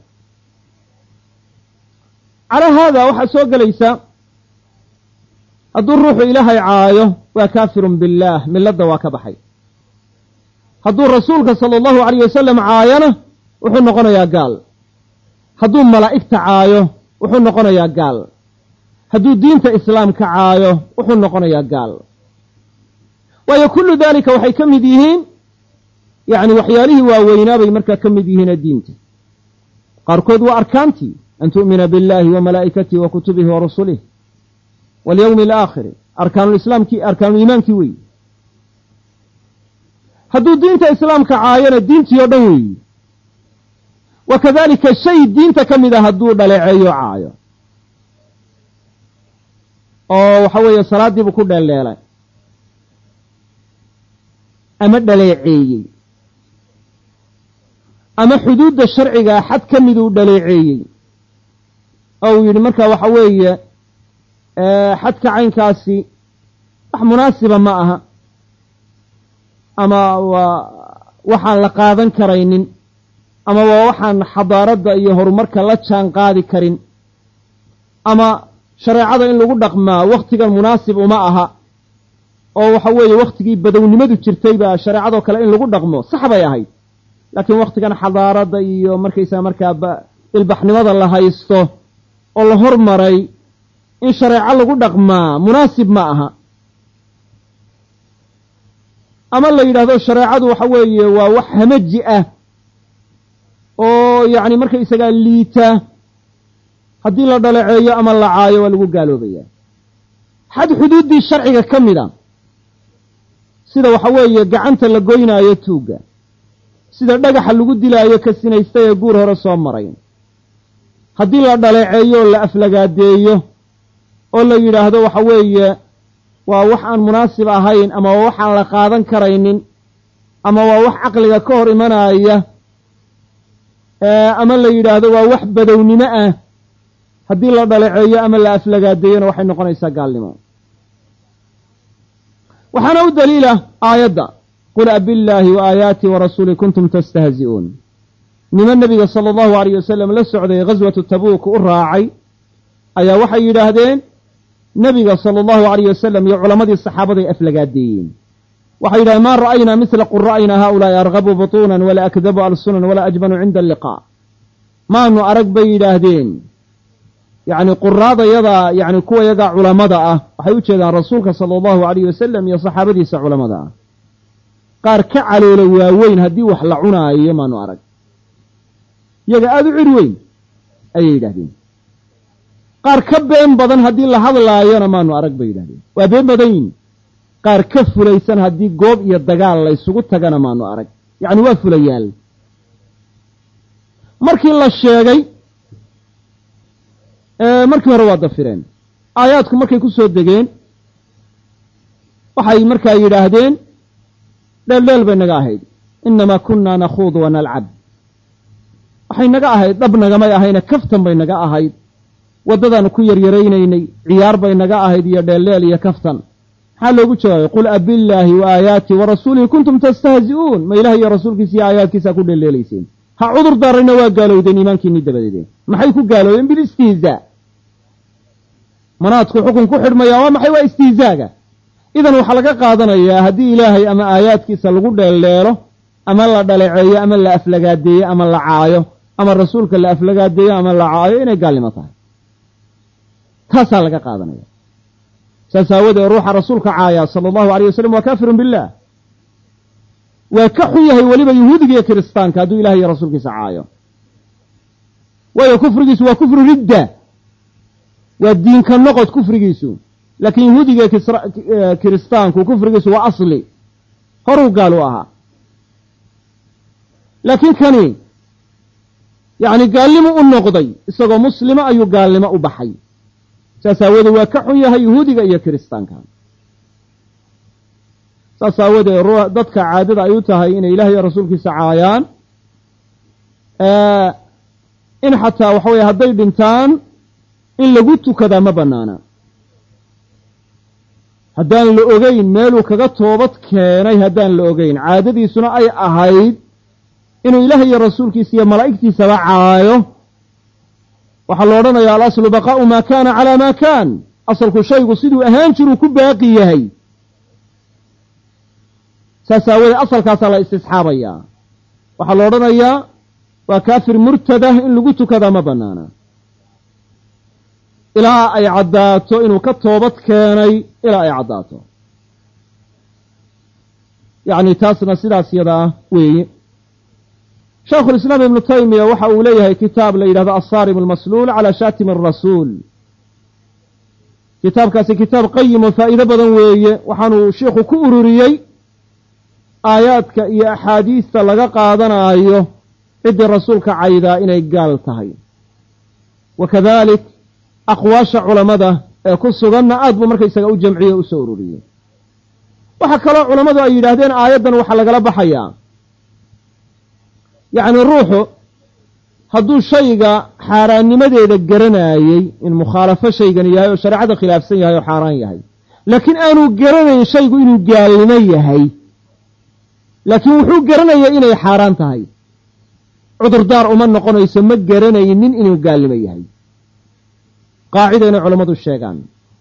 calaa haada waxaa soo gelaysa hadduu ruuxu ilaahay caayo waa kaafirun billaah, milladda waa ka baxay. hadduu rasuulka sala allahu alayh wasalam caayona wuxuu noqonayaa gaal. hadduu malaa'igta caayo wuxuu noqonayaa gaal. hadduu diinta islaamka caayo wuxuu noqonayaa gaal. waayo kullu daalika waxay ka mid yihiin yacni waxyaalihii waaweynaabay markaa ka mid yihiina diinta. qaarkood waa arkaantii, an tu'mina biاllaahi wa malaa'ikatihi wa kutubihi wa rusulihi walyawmi alaakhiri, arkaanulislaamkii arkaanuliimaankii weeyi. hadduu diinta islaamka caayona diintii oo dhan weeyi. wakadalika shay diinta ka mid a hadduu dhaleeceeyo caayo oo waxa weeye salaaddiibuu ku dheeldheelay ama dhaleeceeyey ama xuduudda sharcigaa xad ka miduu dhaleeceeyey oo uu yidhi markaa waxa weeye xadka caynkaasi wax munaasiba ma aha, ama waa waxaan la qaadan karaynin, ama waa waxaan xadaaradda iyo horumarka la jaan qaadi karin, ama shareecada in lagu dhaqmaa wakhtigan munaasib uma aha, oo waxa weeye wakhtigii badownimadu jirtay baa shareecadoo kale in lagu dhaqmo sax bay ahayd laakiin wakhtigan xadaaradda iyo markaysaa markaa ilbaxnimada la haysto oo la hormaray in shareeco lagu dhaqmaa munaasib ma aha ama la yidhaahdo shareecadu waxa weeye waa wax hamaji ah oo yacni markaysagaa liita haddii la dhaleeceeyo ama la caayo waa lagu gaaloobaya xad xuduuddii sharciga ka mida sida waxa weeye gacanta la goynaayo tuugga sida dhagaxa lagu dilaayo ka sinaystay ee guur hore soo maray haddii la dhaleeceeyo oo la aflagaadeeyo oo la yidhaahdo waxa weeye waa wax aan munaasib ahayn ama waa wax aan la qaadan karaynin ama waa wax caqliga ka hor imanaya ama la yidhaahdo waa wax badownimo ah haddii la dhaleeceeyo ama la aflagaadeeyona waxay noqonaysaa gaalnimo waxaana u daliila aayadda qul abillaahi wa aayaati wa rasuuli kuntum tastahzi'uun niman nebiga sala allahu alayh wasalam la socday ghaswatu tabuuk u raacay ayaa waxay yidhaahdeen nebiga sala allahu alayh wasalam iyo culammadii saxaabaday aflagaadeeyeen waxay yidhahdeen maa ra'aynaa midla qura'ina haa'ulaa'i argabu butuunan walaa akdabu alsunan walaa ajbanu cinda alliqaa maanu arag bay yidhaahdeen yacni quraadayada yacni kuwa yagaa culammada ah waxay u jeedaan rasuulka sala allahu alayh wasalam iyo saxaabadiisa culammada ah qaar ka caloola waaweyn haddii wax la cunaayo maanu arag iyaga aada u ciri weyn ayay yidhahdeen qaar ka been badan haddii la hadlaayona maanu arag bay yidhahdeen waa been badan yihin qaar ka fulaysan haddii goob iyo dagaal la ysugu tagana maanu arag yacni waa fulayaal markii la sheegay markii hore waa dafireen aayaadku markay ku soo degeen waxay markaa yidhaahdeen dheeldheel bay naga ahayd innamaa kunnaa nakhuud wa nalcab waxay naga ahayd dhab nagamay ahayna kaftan bay naga ahayd waddadaanu ku yaryaraynaynay ciyaar bay naga ahayd iyo dheeldheel iyo kaftan maxaa loogu jawaabay qul abillaahi wa aayaati wa rasuulihi kuntum tastahzi'uun ma ilaah iyo rasuulkiisa iyo aayaadkiisaa ku dheeldheelayseen ha cudur daarayna waa gaalowdeen iimaankiinii dabadeedeen maxay ku gaaloobeen bilistihzaa manaadku xukun ku xidhmayaa waa maxay waa istihzaaga idan waxaa laga qaadanayaa haddii ilaahay ama aayaadkiisa lagu dheeldheelo ama la dhaleeceeyo ama la aflagaadeeyo ama la caayo ama rasuulka la aflagaadeeyo ama la caayo inay gaalnimo tahay taasaa laga qaadanaya saas aawadee ruuxa rasuulka caaya sala allahu alayh wasalam waa kaafirun billaah waa ka xun yahay weliba yuhuudiga iyo kiristaanka hadduu ilahay iyo rasuulkiisa caayo waayo kufrigiisu waa kufru ridda waa diinka noqod kufrigiisu laakiin yahuudiga iyo kiristaanku kufrigiisu waa asli horuu gaal u ahaa laakiin kani yacni gaalnimo u noqday isagoo muslima ayuu gaalnimo u baxay saas aawoodee waa ka xun yahay yahuudiga iyo kiristaanka saas aawoodee dadka caadada ay u tahay inay ilaah iyo rasuulkiisa caayaan in xataa waxa weeye hadday dhintaan in lagu tukadaa ma bannaana haddaan la ogeyn meeluu kaga toobad keenay haddaan la ogeyn caadadiisuna ay ahayd inuu ilaah iyo rasuulkiisa iyo malaa'igtiisaba caayo waxaa la odhanayaa alaslu baqaa'u maa kaana calaa maa kaan asalku shaygu siduu ahaan jiruu ku baaqi yahay saas aawadee asalkaasaa la istisxaabayaa waxaa la odhanayaa waa kaafir murtadah in lagu tukadaa ma bannaana ilaa ay caddaato inuu ka toobad keenay ilaa ay caddaato yacni taasna sidaas yadaa weeye shaekhulislaam ibnu taymiya waxa uu leeyahay kitaab la yidhahdo asaarim almasluul calaa shaatimi arasuul kitaabkaasi kitaab qayim oo faa'iido badan weeye waxaanuu sheikhu ku ururiyey aayaadka iyo axaadiista laga qaadanaayo ciddii rasuulka caydaa inay gaal tahay wa kadalik aqwaasha culammada ee ku suganna aad buu markaysaga u jamciye o u soo ururiyey waxaa kaloo culammadu ay yidhaahdeen aayaddan waxaa lagala baxayaa yacni ruuxu hadduu shayga xaaraannimadeeda garanaayey in mukhaalafo shaygan yahay oo shareecada khilaafsan yahay oo xaaraan yahay laakiin aanu garanayn shaygu inuu gaalnimo yahay laakiin wuxuu garanaya inay xaaraan tahay cudurdaar uma noqonayso ma garanaynin inuu gaalnimo yahay qaacida inay culammadu sheegaan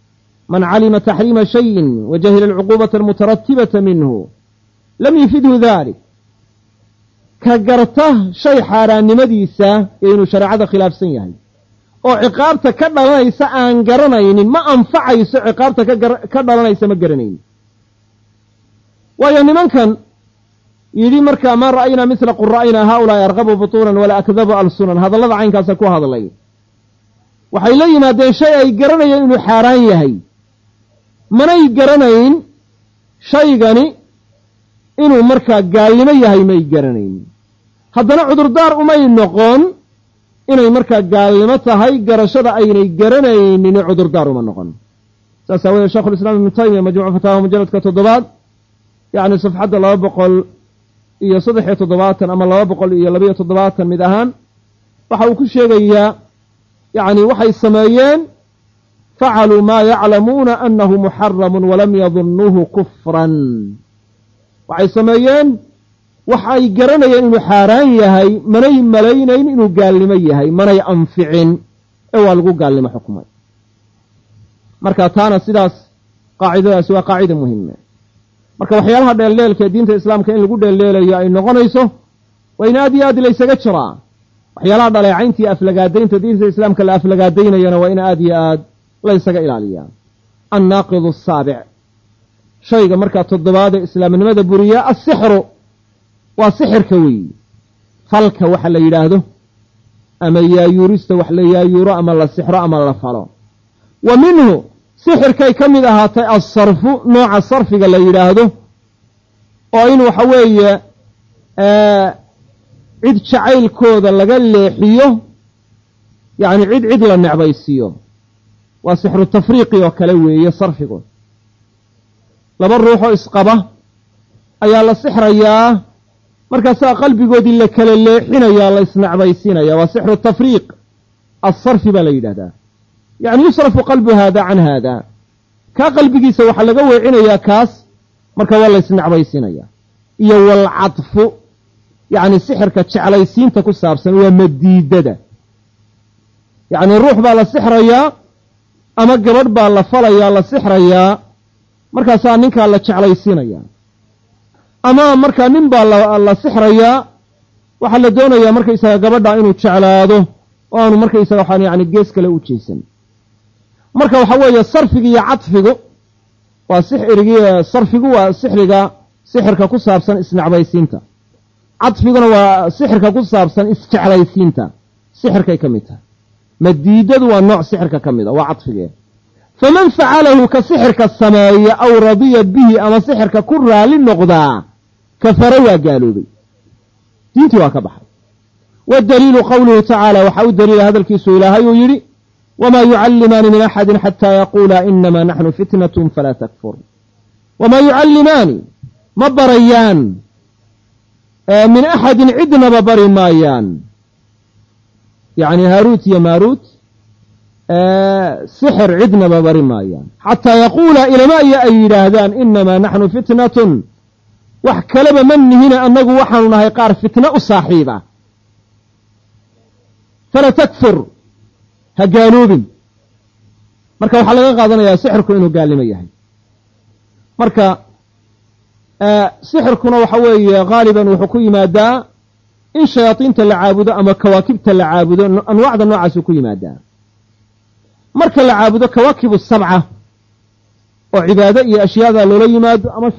man calima taxriima shayin wajahila alcuquubata almutaratibata minhu lam yufidhu dalik ka garta shay xaaraannimadiisa iyo inuu shareecada khilaafsan yahay oo ciqaabta ka dhalanaysa aan garanaynin ma anfacayso ciqaabta ka dhalanaysa ma garanaynin waayo nimankan yidhi markaa maa ra'aynaa mila qura'aynaa haaulaa'i arqabu butuunan walaa akdabu alsunan hadallada caynkaasa ku hadlay waxay la yimaadeen shay ay garanayeen inuu xaaraan yahay manay garanayn shaygani inuu markaa gaalnimo yahay may garanayn haddana cudurdaar umay noqon inay markaa gaalnimo tahay garashada aynay garanaynin cudurdaar uma noqon saas aawadeed sheekhulislaam ibnu taymiya majmuucu fataawa mujalladka toddobaad yacni safxadda laba boqol iyo saddex iyo toddobaatan ama laba boqol iyo labayo toddobaatan mid ahaan waxa uu ku sheegayaa yacni waxay sameeyeen facaluu maa yaclamuuna annahu muxaramun walam yadunnuuhu kufran waxay sameeyeen wax ay garanayeen inuu xaaraan yahay manay malaynayn inuu gaalnimo yahay manay anficin ee waa lagu gaalnimo xukmay marka taana sidaas qaacidadaasi waa qaacida muhime marka waxyaalaha dheeldheelka ee diinta islaamka in lagu dheeldheelayo ay noqonayso waa in aad iyo aad laysaga jiraa waxyaalaha dhaleecaynta iyo aflagaadaynta diinta islaamka la aflagaadaynayana waa in aad iyo aad laysaga ilaaliyaa annaaqidu asaabic shayga markaa toddobaadee islaamnimada buriya assixru waa sixirka weeyi falka waxa la yidhaahdo ama yaayuurista wax la yaayuuro ama la sixro ama la falo wa minhu sixirkay ka mid ahaatay alsarfu nooca sarfiga la yidhaahdo oo in waxa weeye cid jacaylkooda laga leexiyo yacni cid cid la necbaysiiyo waa sixru tafriiqi oo kale weeye sarfigood laba ruuxoo isqaba ayaa la sixrayaa markaasaa qalbigoodii la kala leexinayaa la isnacbaysiinaya waa sixru tafriiq alsarfi baa la yidhahdaa yacni yusrafu qalbu haada can haada kaa qalbigiisa waxaa laga weecinayaa kaas marka waa la isnacbaysiinaya iyo walcadfu yacni sixirka jeclaysiinta ku saabsan waa madiidada yacni ruux baa la sixrayaa ama gabadh baa la falayaa la sixrayaa markaasaa ninkaa la jeclaysiinayaa ama markaa nin baa la sixrayaa waxaa la doonayaa markaysaga gabadha inuu jeclaado oo aanu markaysaga waxaan yani gees kale u jeesan marka waxaa weeye sarfiga iyo cadfigu waa sixirigii sarfigu waa sixriga sixirka ku saabsan isnacbaysiinta cadfiguna waa sixirka ku saabsan isjeclaysiinta sixirkay ka mid tahay madiidadu waa nooc sixirka ka mid a waa cadfigee faman facalahu ka sixirka sameeya aw radiya bihi ama sixirka ku raali noqdaa kafara waa gaaloobay diintii waa ka baxay waddaliilu qowluhu tacaala waxaa u daliila hadalkiisu ilaahay uu yidhi wamaa yucallimaani min axadin xataa yaquulaa inamaa naxnu fitnatun falaa takfur wamaa yucallimaani ma barayaan min axadin cidnaba bari maayaan yacni haaruut iyo maaruut sixir cidnaba bari maayaan xataa yaquulaa ilama iyo ay yidhaahdaan inamaa naxnu fitnatun wax kaleba ma nihina annagu waxaanu nahay qaar fitno u saaxiiba fala takfur ha gaaloobin marka waxaa laga qaadanayaa sixirku inuu gaalnimo yahay marka sixirkuna waxa weeye haaliban wuxuu ku yimaadaa in shayaadiinta la caabudo ama kawaakibta la caabudo anwaacda noocaasuu ku yimaadaa marka la caabudo kawaakibu sabca oo cibaado iyo ashyaada loola yimaado ama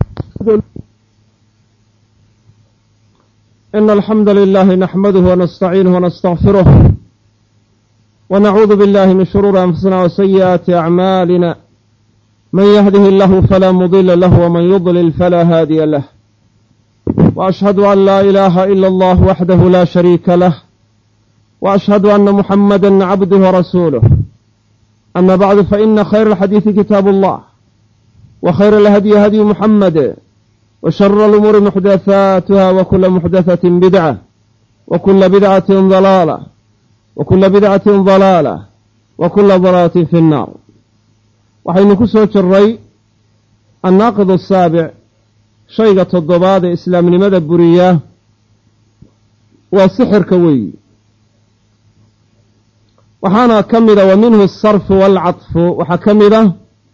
إن الحمد لله نحمده ونستعينه ونستغفره ونعوذ بالله من شرور أنفسنا وسيئات أعمالنا من يهده الله فلا مضل له ومن يضلل فلا هادي له وأشهد أن لا إله إلا الله وحده لا شريك له وأشهد أن محمدا عبده ورسوله أما بعد فإن خير الحديث كتاب الله وخير الهدي هدي محمد وشر الأمور محدثاتها وكل محدثة بدعة وكل بدعة ضلالة وكل بدعة ضلالة وكل ضلالة في النار وحين كسوة الري الناقض السابع شيقة الضباط إسلام لمدى برية وسحر كوي وحانا كمد ومنه الصرف والعطف وحكمد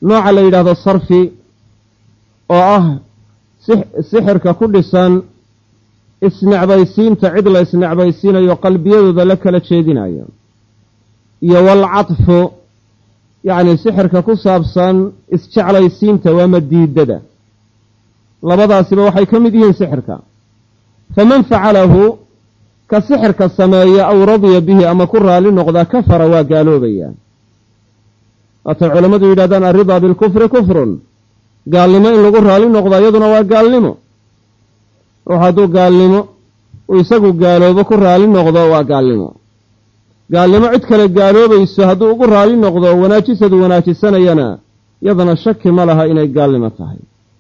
nooca la yidhaahdo sarfi oo ah sixirka ku dhisan isnecbaysiinta cid la isnecbaysiinayo qalbiyadooda la kala jeedinayo, iyo walcadfu yacni sixirka ku saabsan isjeclaysiinta waa madiidada, labadaasiba waxay ka mid yihiin sixirka. faman facalahu ka sixirka sameeya aw radiya bihi ama ku raali noqdaa kafara waa gaaloobaya. waatay culammadu yidhahdaan alridaa bilkufri kufrun, gaalnimo in lagu raali noqdaa iyaduna waa gaalnimo. ruux hadduu gaalnimo uu isagu gaaloobo ku raali noqdo waa gaalnimo. gaalnimo cid kale gaaloobayso hadduu ugu raali noqdo wanaajisadu wanaajisanayana yadana shaki ma laha inay gaalnimo tahay.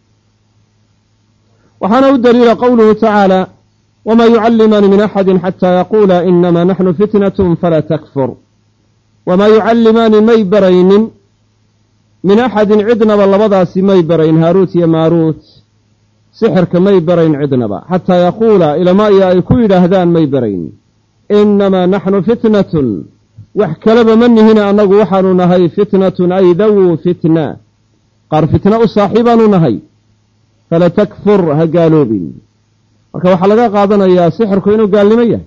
waxaana u daliila qowluhu tacaala wamaa yucallimaani min axadi xataa yaquula inamaa naxnu fitnatun falaa takfur. wamaa yucallimaani may baraynin min axadin cidnaba, labadaasi may barayn haaruut iyo maaruut sixirka may barayn cidnaba, xataa yaquula ilamaa iyo ay ku yidhaahdaan may barayn inamaa naxnu fitnatun, wax kaleba ma nihina annagu waxaanu nahay fitnatun ay dawu fitna, qaar fitna u saaxiibaanu nahay, fala takfur ha gaaloobin. marka waxaa laga qaadanayaa sixirku inuu gaalnimo yahay.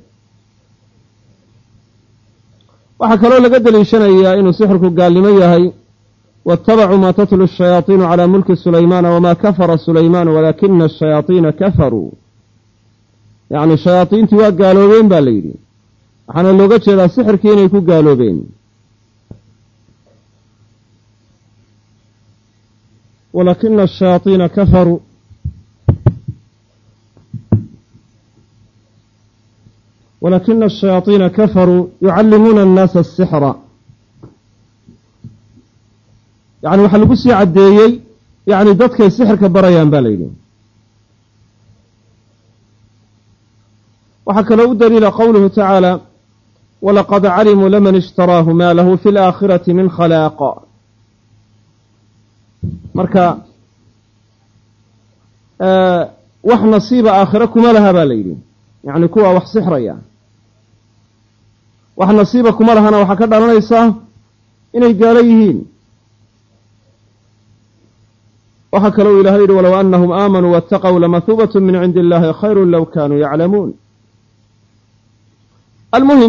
waxaa kaloo laga deliishanayaa inuu sixirku gaalnimo yahay waاtabacuu maa tatlu الشhayaطiinu calى mulki sulaymaana wamaa kafara sulaymaanu walaakina الشhayaطiina kafaruu. yacni shayaadiintii waa gaaloobeen baa la yidhi, waxaana looga jeedaa sixirkii inay ku gaaloobeen. walaakina الشhayaطiina kafaruu walaakina الشhayaطiina kafaruu yucallimuuna الnaasa الsixra. yacni waxaa lagu sii caddeeyey yacni dadkay sixirka barayaan baa la yidhi. waxaa kaloo u daliila qowluhu tacaala walaqad calimuu laman ishtaraahu maa lahu fi اlaakhirati min khalaaq. marka wax nasiiba aakhiro kuma laha baa la yidhi, yacni kuwa wax sixraya wax nasiiba kuma lahana waxaa ka dhalanaysaa inay gaalo yihiin. waxaa kaloo ilahay yidhi walow anahum aamanuu waataqow lamahuubat min cindi illahi khayru low kaanuu yaclamuun. almuhim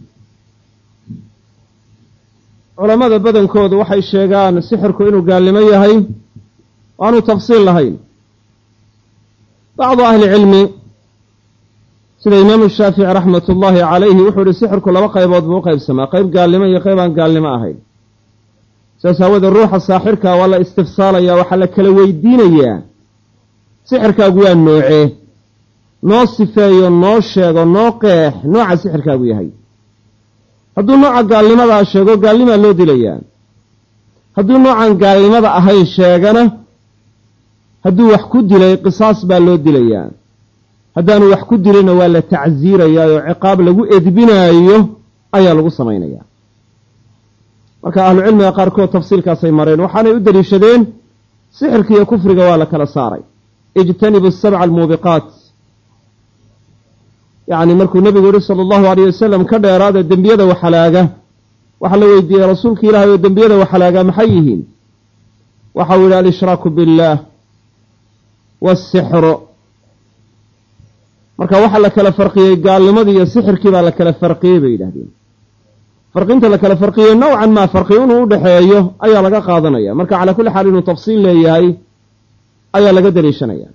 culammada badankoodu waxay sheegaan sixirku inuu gaalnimo yahay o aanu tafsiil lahayn. bacdu ahli cilmi sida imaamu shaafici raxmat ullaahi calayhi wuxuu yihi sixirku laba qaybood buu u qaybsamaa, qayb gaalnimo iyo qayb aan gaalnimo ahayn. saas aawadeed ruuxa saaxirkaa waa la istifsaalayaa, waxaa la kala weydiinayaa sixirkaagu waa noocee, noo sifeeyo, noo sheego, noo qeex nooca sixirkaagu yahay. hadduu nooca gaalnimadaa sheego gaalnimaa loo dilayaa, hadduu noocan gaalnimada ahayn sheegana hadduu wax ku dilay qisaas baa loo dilayaa, haddaanu wax ku dilayna waa la tacsiirayaa oo ciqaab lagu edbinaayo ayaa lagu samaynayaa. marka ahlucilmiga qaarkood tafsiilkaasay mareen, waxaanay u deliishadeen sixirka iyo kufriga waa la kala saaray. ijtanibu sabca almuubiqaat, yacni markuu nebigu yihi sala allahu alayh wasalam ka dheeraada dembiyada waxalaaga, waxaa la weydiiyey rasuulka ilaahay oo dembiyada waxalaaga maxay yihiin? waxau yidhi alshraaku biاllaah waasixru. marka waxaa la kala farqiyey gaalnimadii iyo sixirkii baa la kala farqiyey bay yidhahdeen. farqinta la kala farqiyey nowcan maa farqi inuu u dhexeeyo ayaa laga qaadanaya. marka calaa kulli xaal inuu tafsiil leeyahay ayaa laga daliishanaya.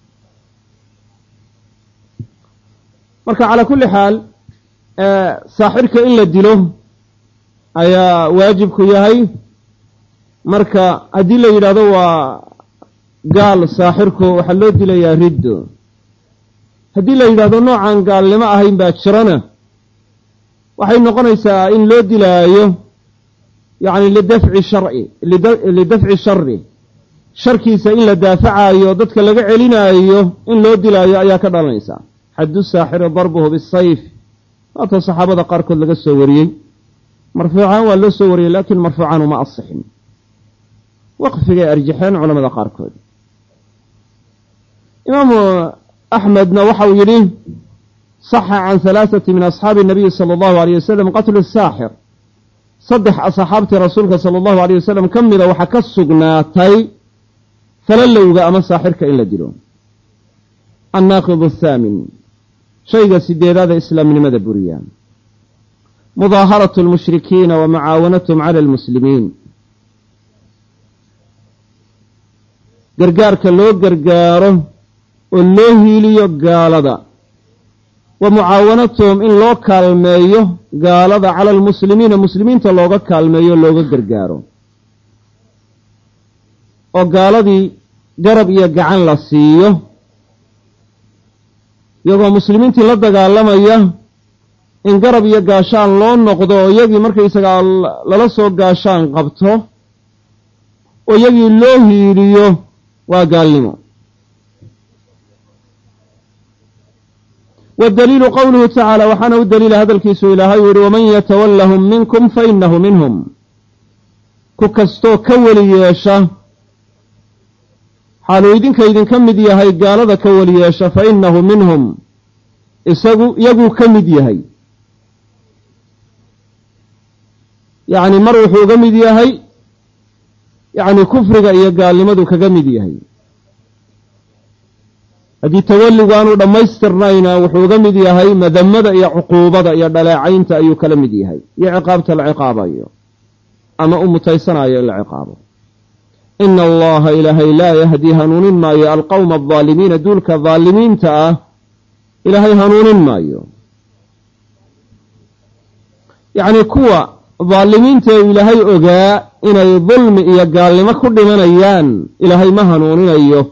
marka calaa kulli xaal saaxirka in la dilo ayaa waajibku yahay. marka haddii la yidhaahdo waa gaal saaxirku waxaa loo dilayaa riddo. haddii la yidhaahdo noocan gaalnimo ahayn baa jirana waxay noqonaysaa in loo dilaayo yacni lidafci sharci lidafci shari, sharkiisa in la daafacaayo dadka laga celinaayo in loo dilaayo ayaa ka dhalanaysa. xaddu saaxiri darbuhu bisayf, waata saxaabada qaarkood laga soo wariyey. marfuucan waa loo soo wariyey laakiin marfuucan uma asixin, waqfigay arjaxeen culamada qaarkood. imaamu axmedna waxau yidhi صح can halaaثati min asxaabi الnabiyi salى اllahu عalيه wasalam qatlu الsaaxir. saddex asxaabtii rasuulka sala allahu alayh wasalam ka mida waxaa ka sugnaatay falalowga ama saaxirka in la dilo. annaaqidu athaamin shayga sideedaada islaamnimada buriya mudaaharatu almushrikiina wa mucaawanatuhum cala almuslimiin gargaarka loo gargaaro oo loo hiiliyo gaalada wa mucaawanatuhum in loo kaalmeeyo gaalada cala almuslimiina muslimiinta looga kaalmeeyo looga gargaaro oo gaaladii garab iyo gacan la siiyo iyagoo muslimiintii la dagaalamaya in garab iyo gaashaan loo noqdo oo iyagii markaysagaa lala soo gaashaan qabto oo iyagii loo hiiliyo waa gaalnimo. waddaliilu qowluhu tacaala waxaana u daliila hadalkiisu ilaahay u yihi waman yatawallahum minkum fa inahu minhum ku kastoo ka weli yeesha xaaluu idinka idinka mid yahay gaalada ka weli yeesha fa inahu minhum isagu iyaguu ka mid yahay. yacni mar wuxuu uga mid yahay yacni kufriga iyo gaalnimadu kaga mid yahay. haddii tawalligu aanu dhammaystirnayna wuxuu uga mid yahay madamada iyo cuquubada iyo dhaleecaynta ayuu kala mid yahay iyo ciqaabta la ciqaabayo ama u mutaysanayo in la ciqaabo. ina allaha ilaahay laa yahdii hanuunin maayo alqowma aldaalimiina duulka daalimiinta ah ilaahay hanuunin maayo. yacni kuwa daalimiinta uu ilaahay ogaa inay dulmi iyo gaalnimo ku dhimanayaan ilaahay ma hanuuninayo.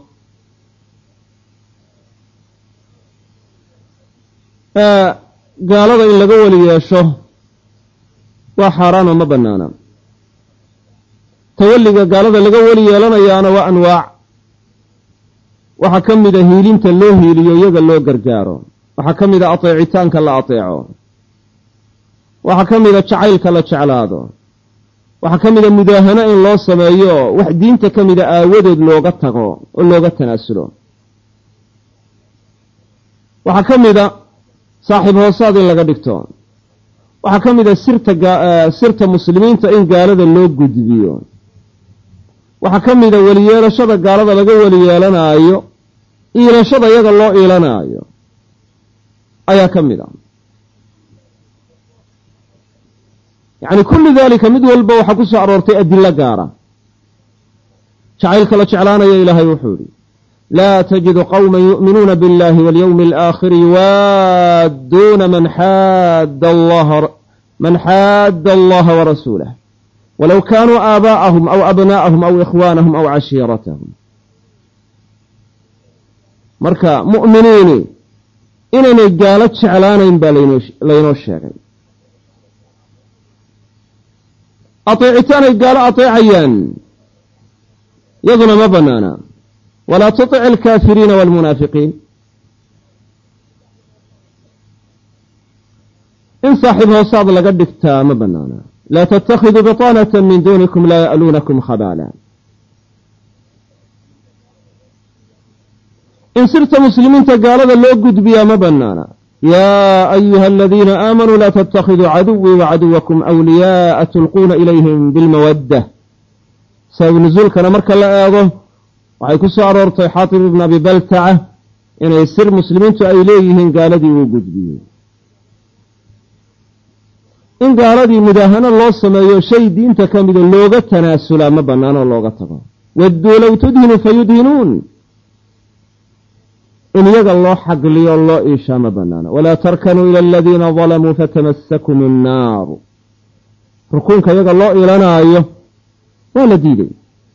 gaalada in laga weli yeesho waa xaaraanoo ma bannaana. tawalliga gaalada laga weli yeelanayaana waa anwaac. waxaa ka mida hiilinta loo hiiliyo iyaga loo gargaaro, waxaa ka mida ateecitaanka la ateeco, waxaa ka mida jacaylka la jeclaado, waxaa ka mida mudaahano in loo sameeyo wax diinta ka mida aawadeed looga tago oo looga tanaasulo, waxaa ka mida saaxiib hoosaad in laga dhigto, waxaa ka mida sirta sirta muslimiinta in gaalada loo gudbiyo, waxaa ka mida weliyeelashada gaalada laga weli yeelanaayo, iilashada iyaga loo iilanaayo ayaa ka mid a. yacni kullu daalika mid walba waxaa ku soo aroortay adilo gaara. jacaylka la jeclaanaya ilaahay wuxuu idhi laa tajidu qowman yu'minuuna biاllahi waاlyawmi alaakhiri yuwaadduuna man xaadda allaha man xaadda allaha warasuulah walow kaanuu aabaa'ahum aw abnaa'ahum aw ikhwaanahum aw cashiiratahum. marka mu'miniini inaynay gaalo jeclaanayn baa laynoo sheegay. ateecitaanay gaalo ateecayaan yaduna ma bannaana. walaa tutic alkaafiriina waalmunaafiqiin. in saaxiib hoosaad laga dhigtaa ma bannaana. laa tattakhiduu bitaanata min duunikum laa ya'luunakum khabaala. in sirta muslimiinta gaalada loo gudbiyaa ma bannaana. yaa ayuha aladiina aamanuu laa tattakhiduu caduwii wacaduwakum awliyaa'a tulquuna ilayhim bilmawadda. sabab nusuulkana marka la eego waxay ku soo aroortay xaatib ibn abi baltaca inay sir muslimiintu ay leeyihiin gaaladii uu gudbiyey. in gaaladii mudaahano loo sameeyo shay diinta ka mida looga tanaasulaa ma bannaanoo looga tago. wadduu low tudhinu fayudhinuun. in iyaga loo xagliyo loo iishaa ma bannaana. walaa tarkanuu ila aladiina dalamuu fatamasakum annaar. rukuunka iyaga loo ilanaayo waa la diiday.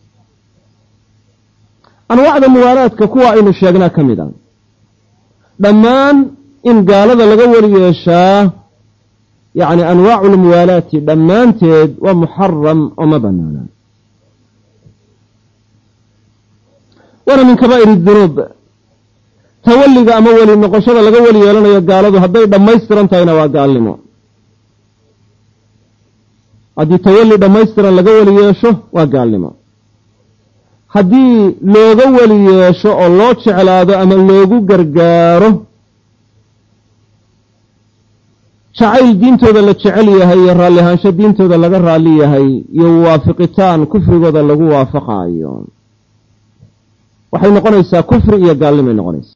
anwaacda muwaalaadka kuwa aynu sheegnaa ka mid a dhammaan in gaalada laga weli yeeshaa yacni anwaacu lmuwaalaati dhammaanteed waa muxaram oo ma bannaana. waana min kabaa'ir dunuub. tawalliga ama weli noqoshada laga weli yeelanayo gaaladu hadday dhammaystiran tahayna waa gaalnimo. haddii tawalli dhammaystiran laga weli yeesho waa gaalnimo. haddii looga weli yeesho oo loo jeclaado ama loogu gargaaro jacayl diintooda la jecel yahay iyo raalli ahaansho diintooda laga raalli yahay iyo waafiqitaan kufrigooda lagu waafaqaayo waxay noqonaysaa kufri iyo gaalnimay noqonaysaa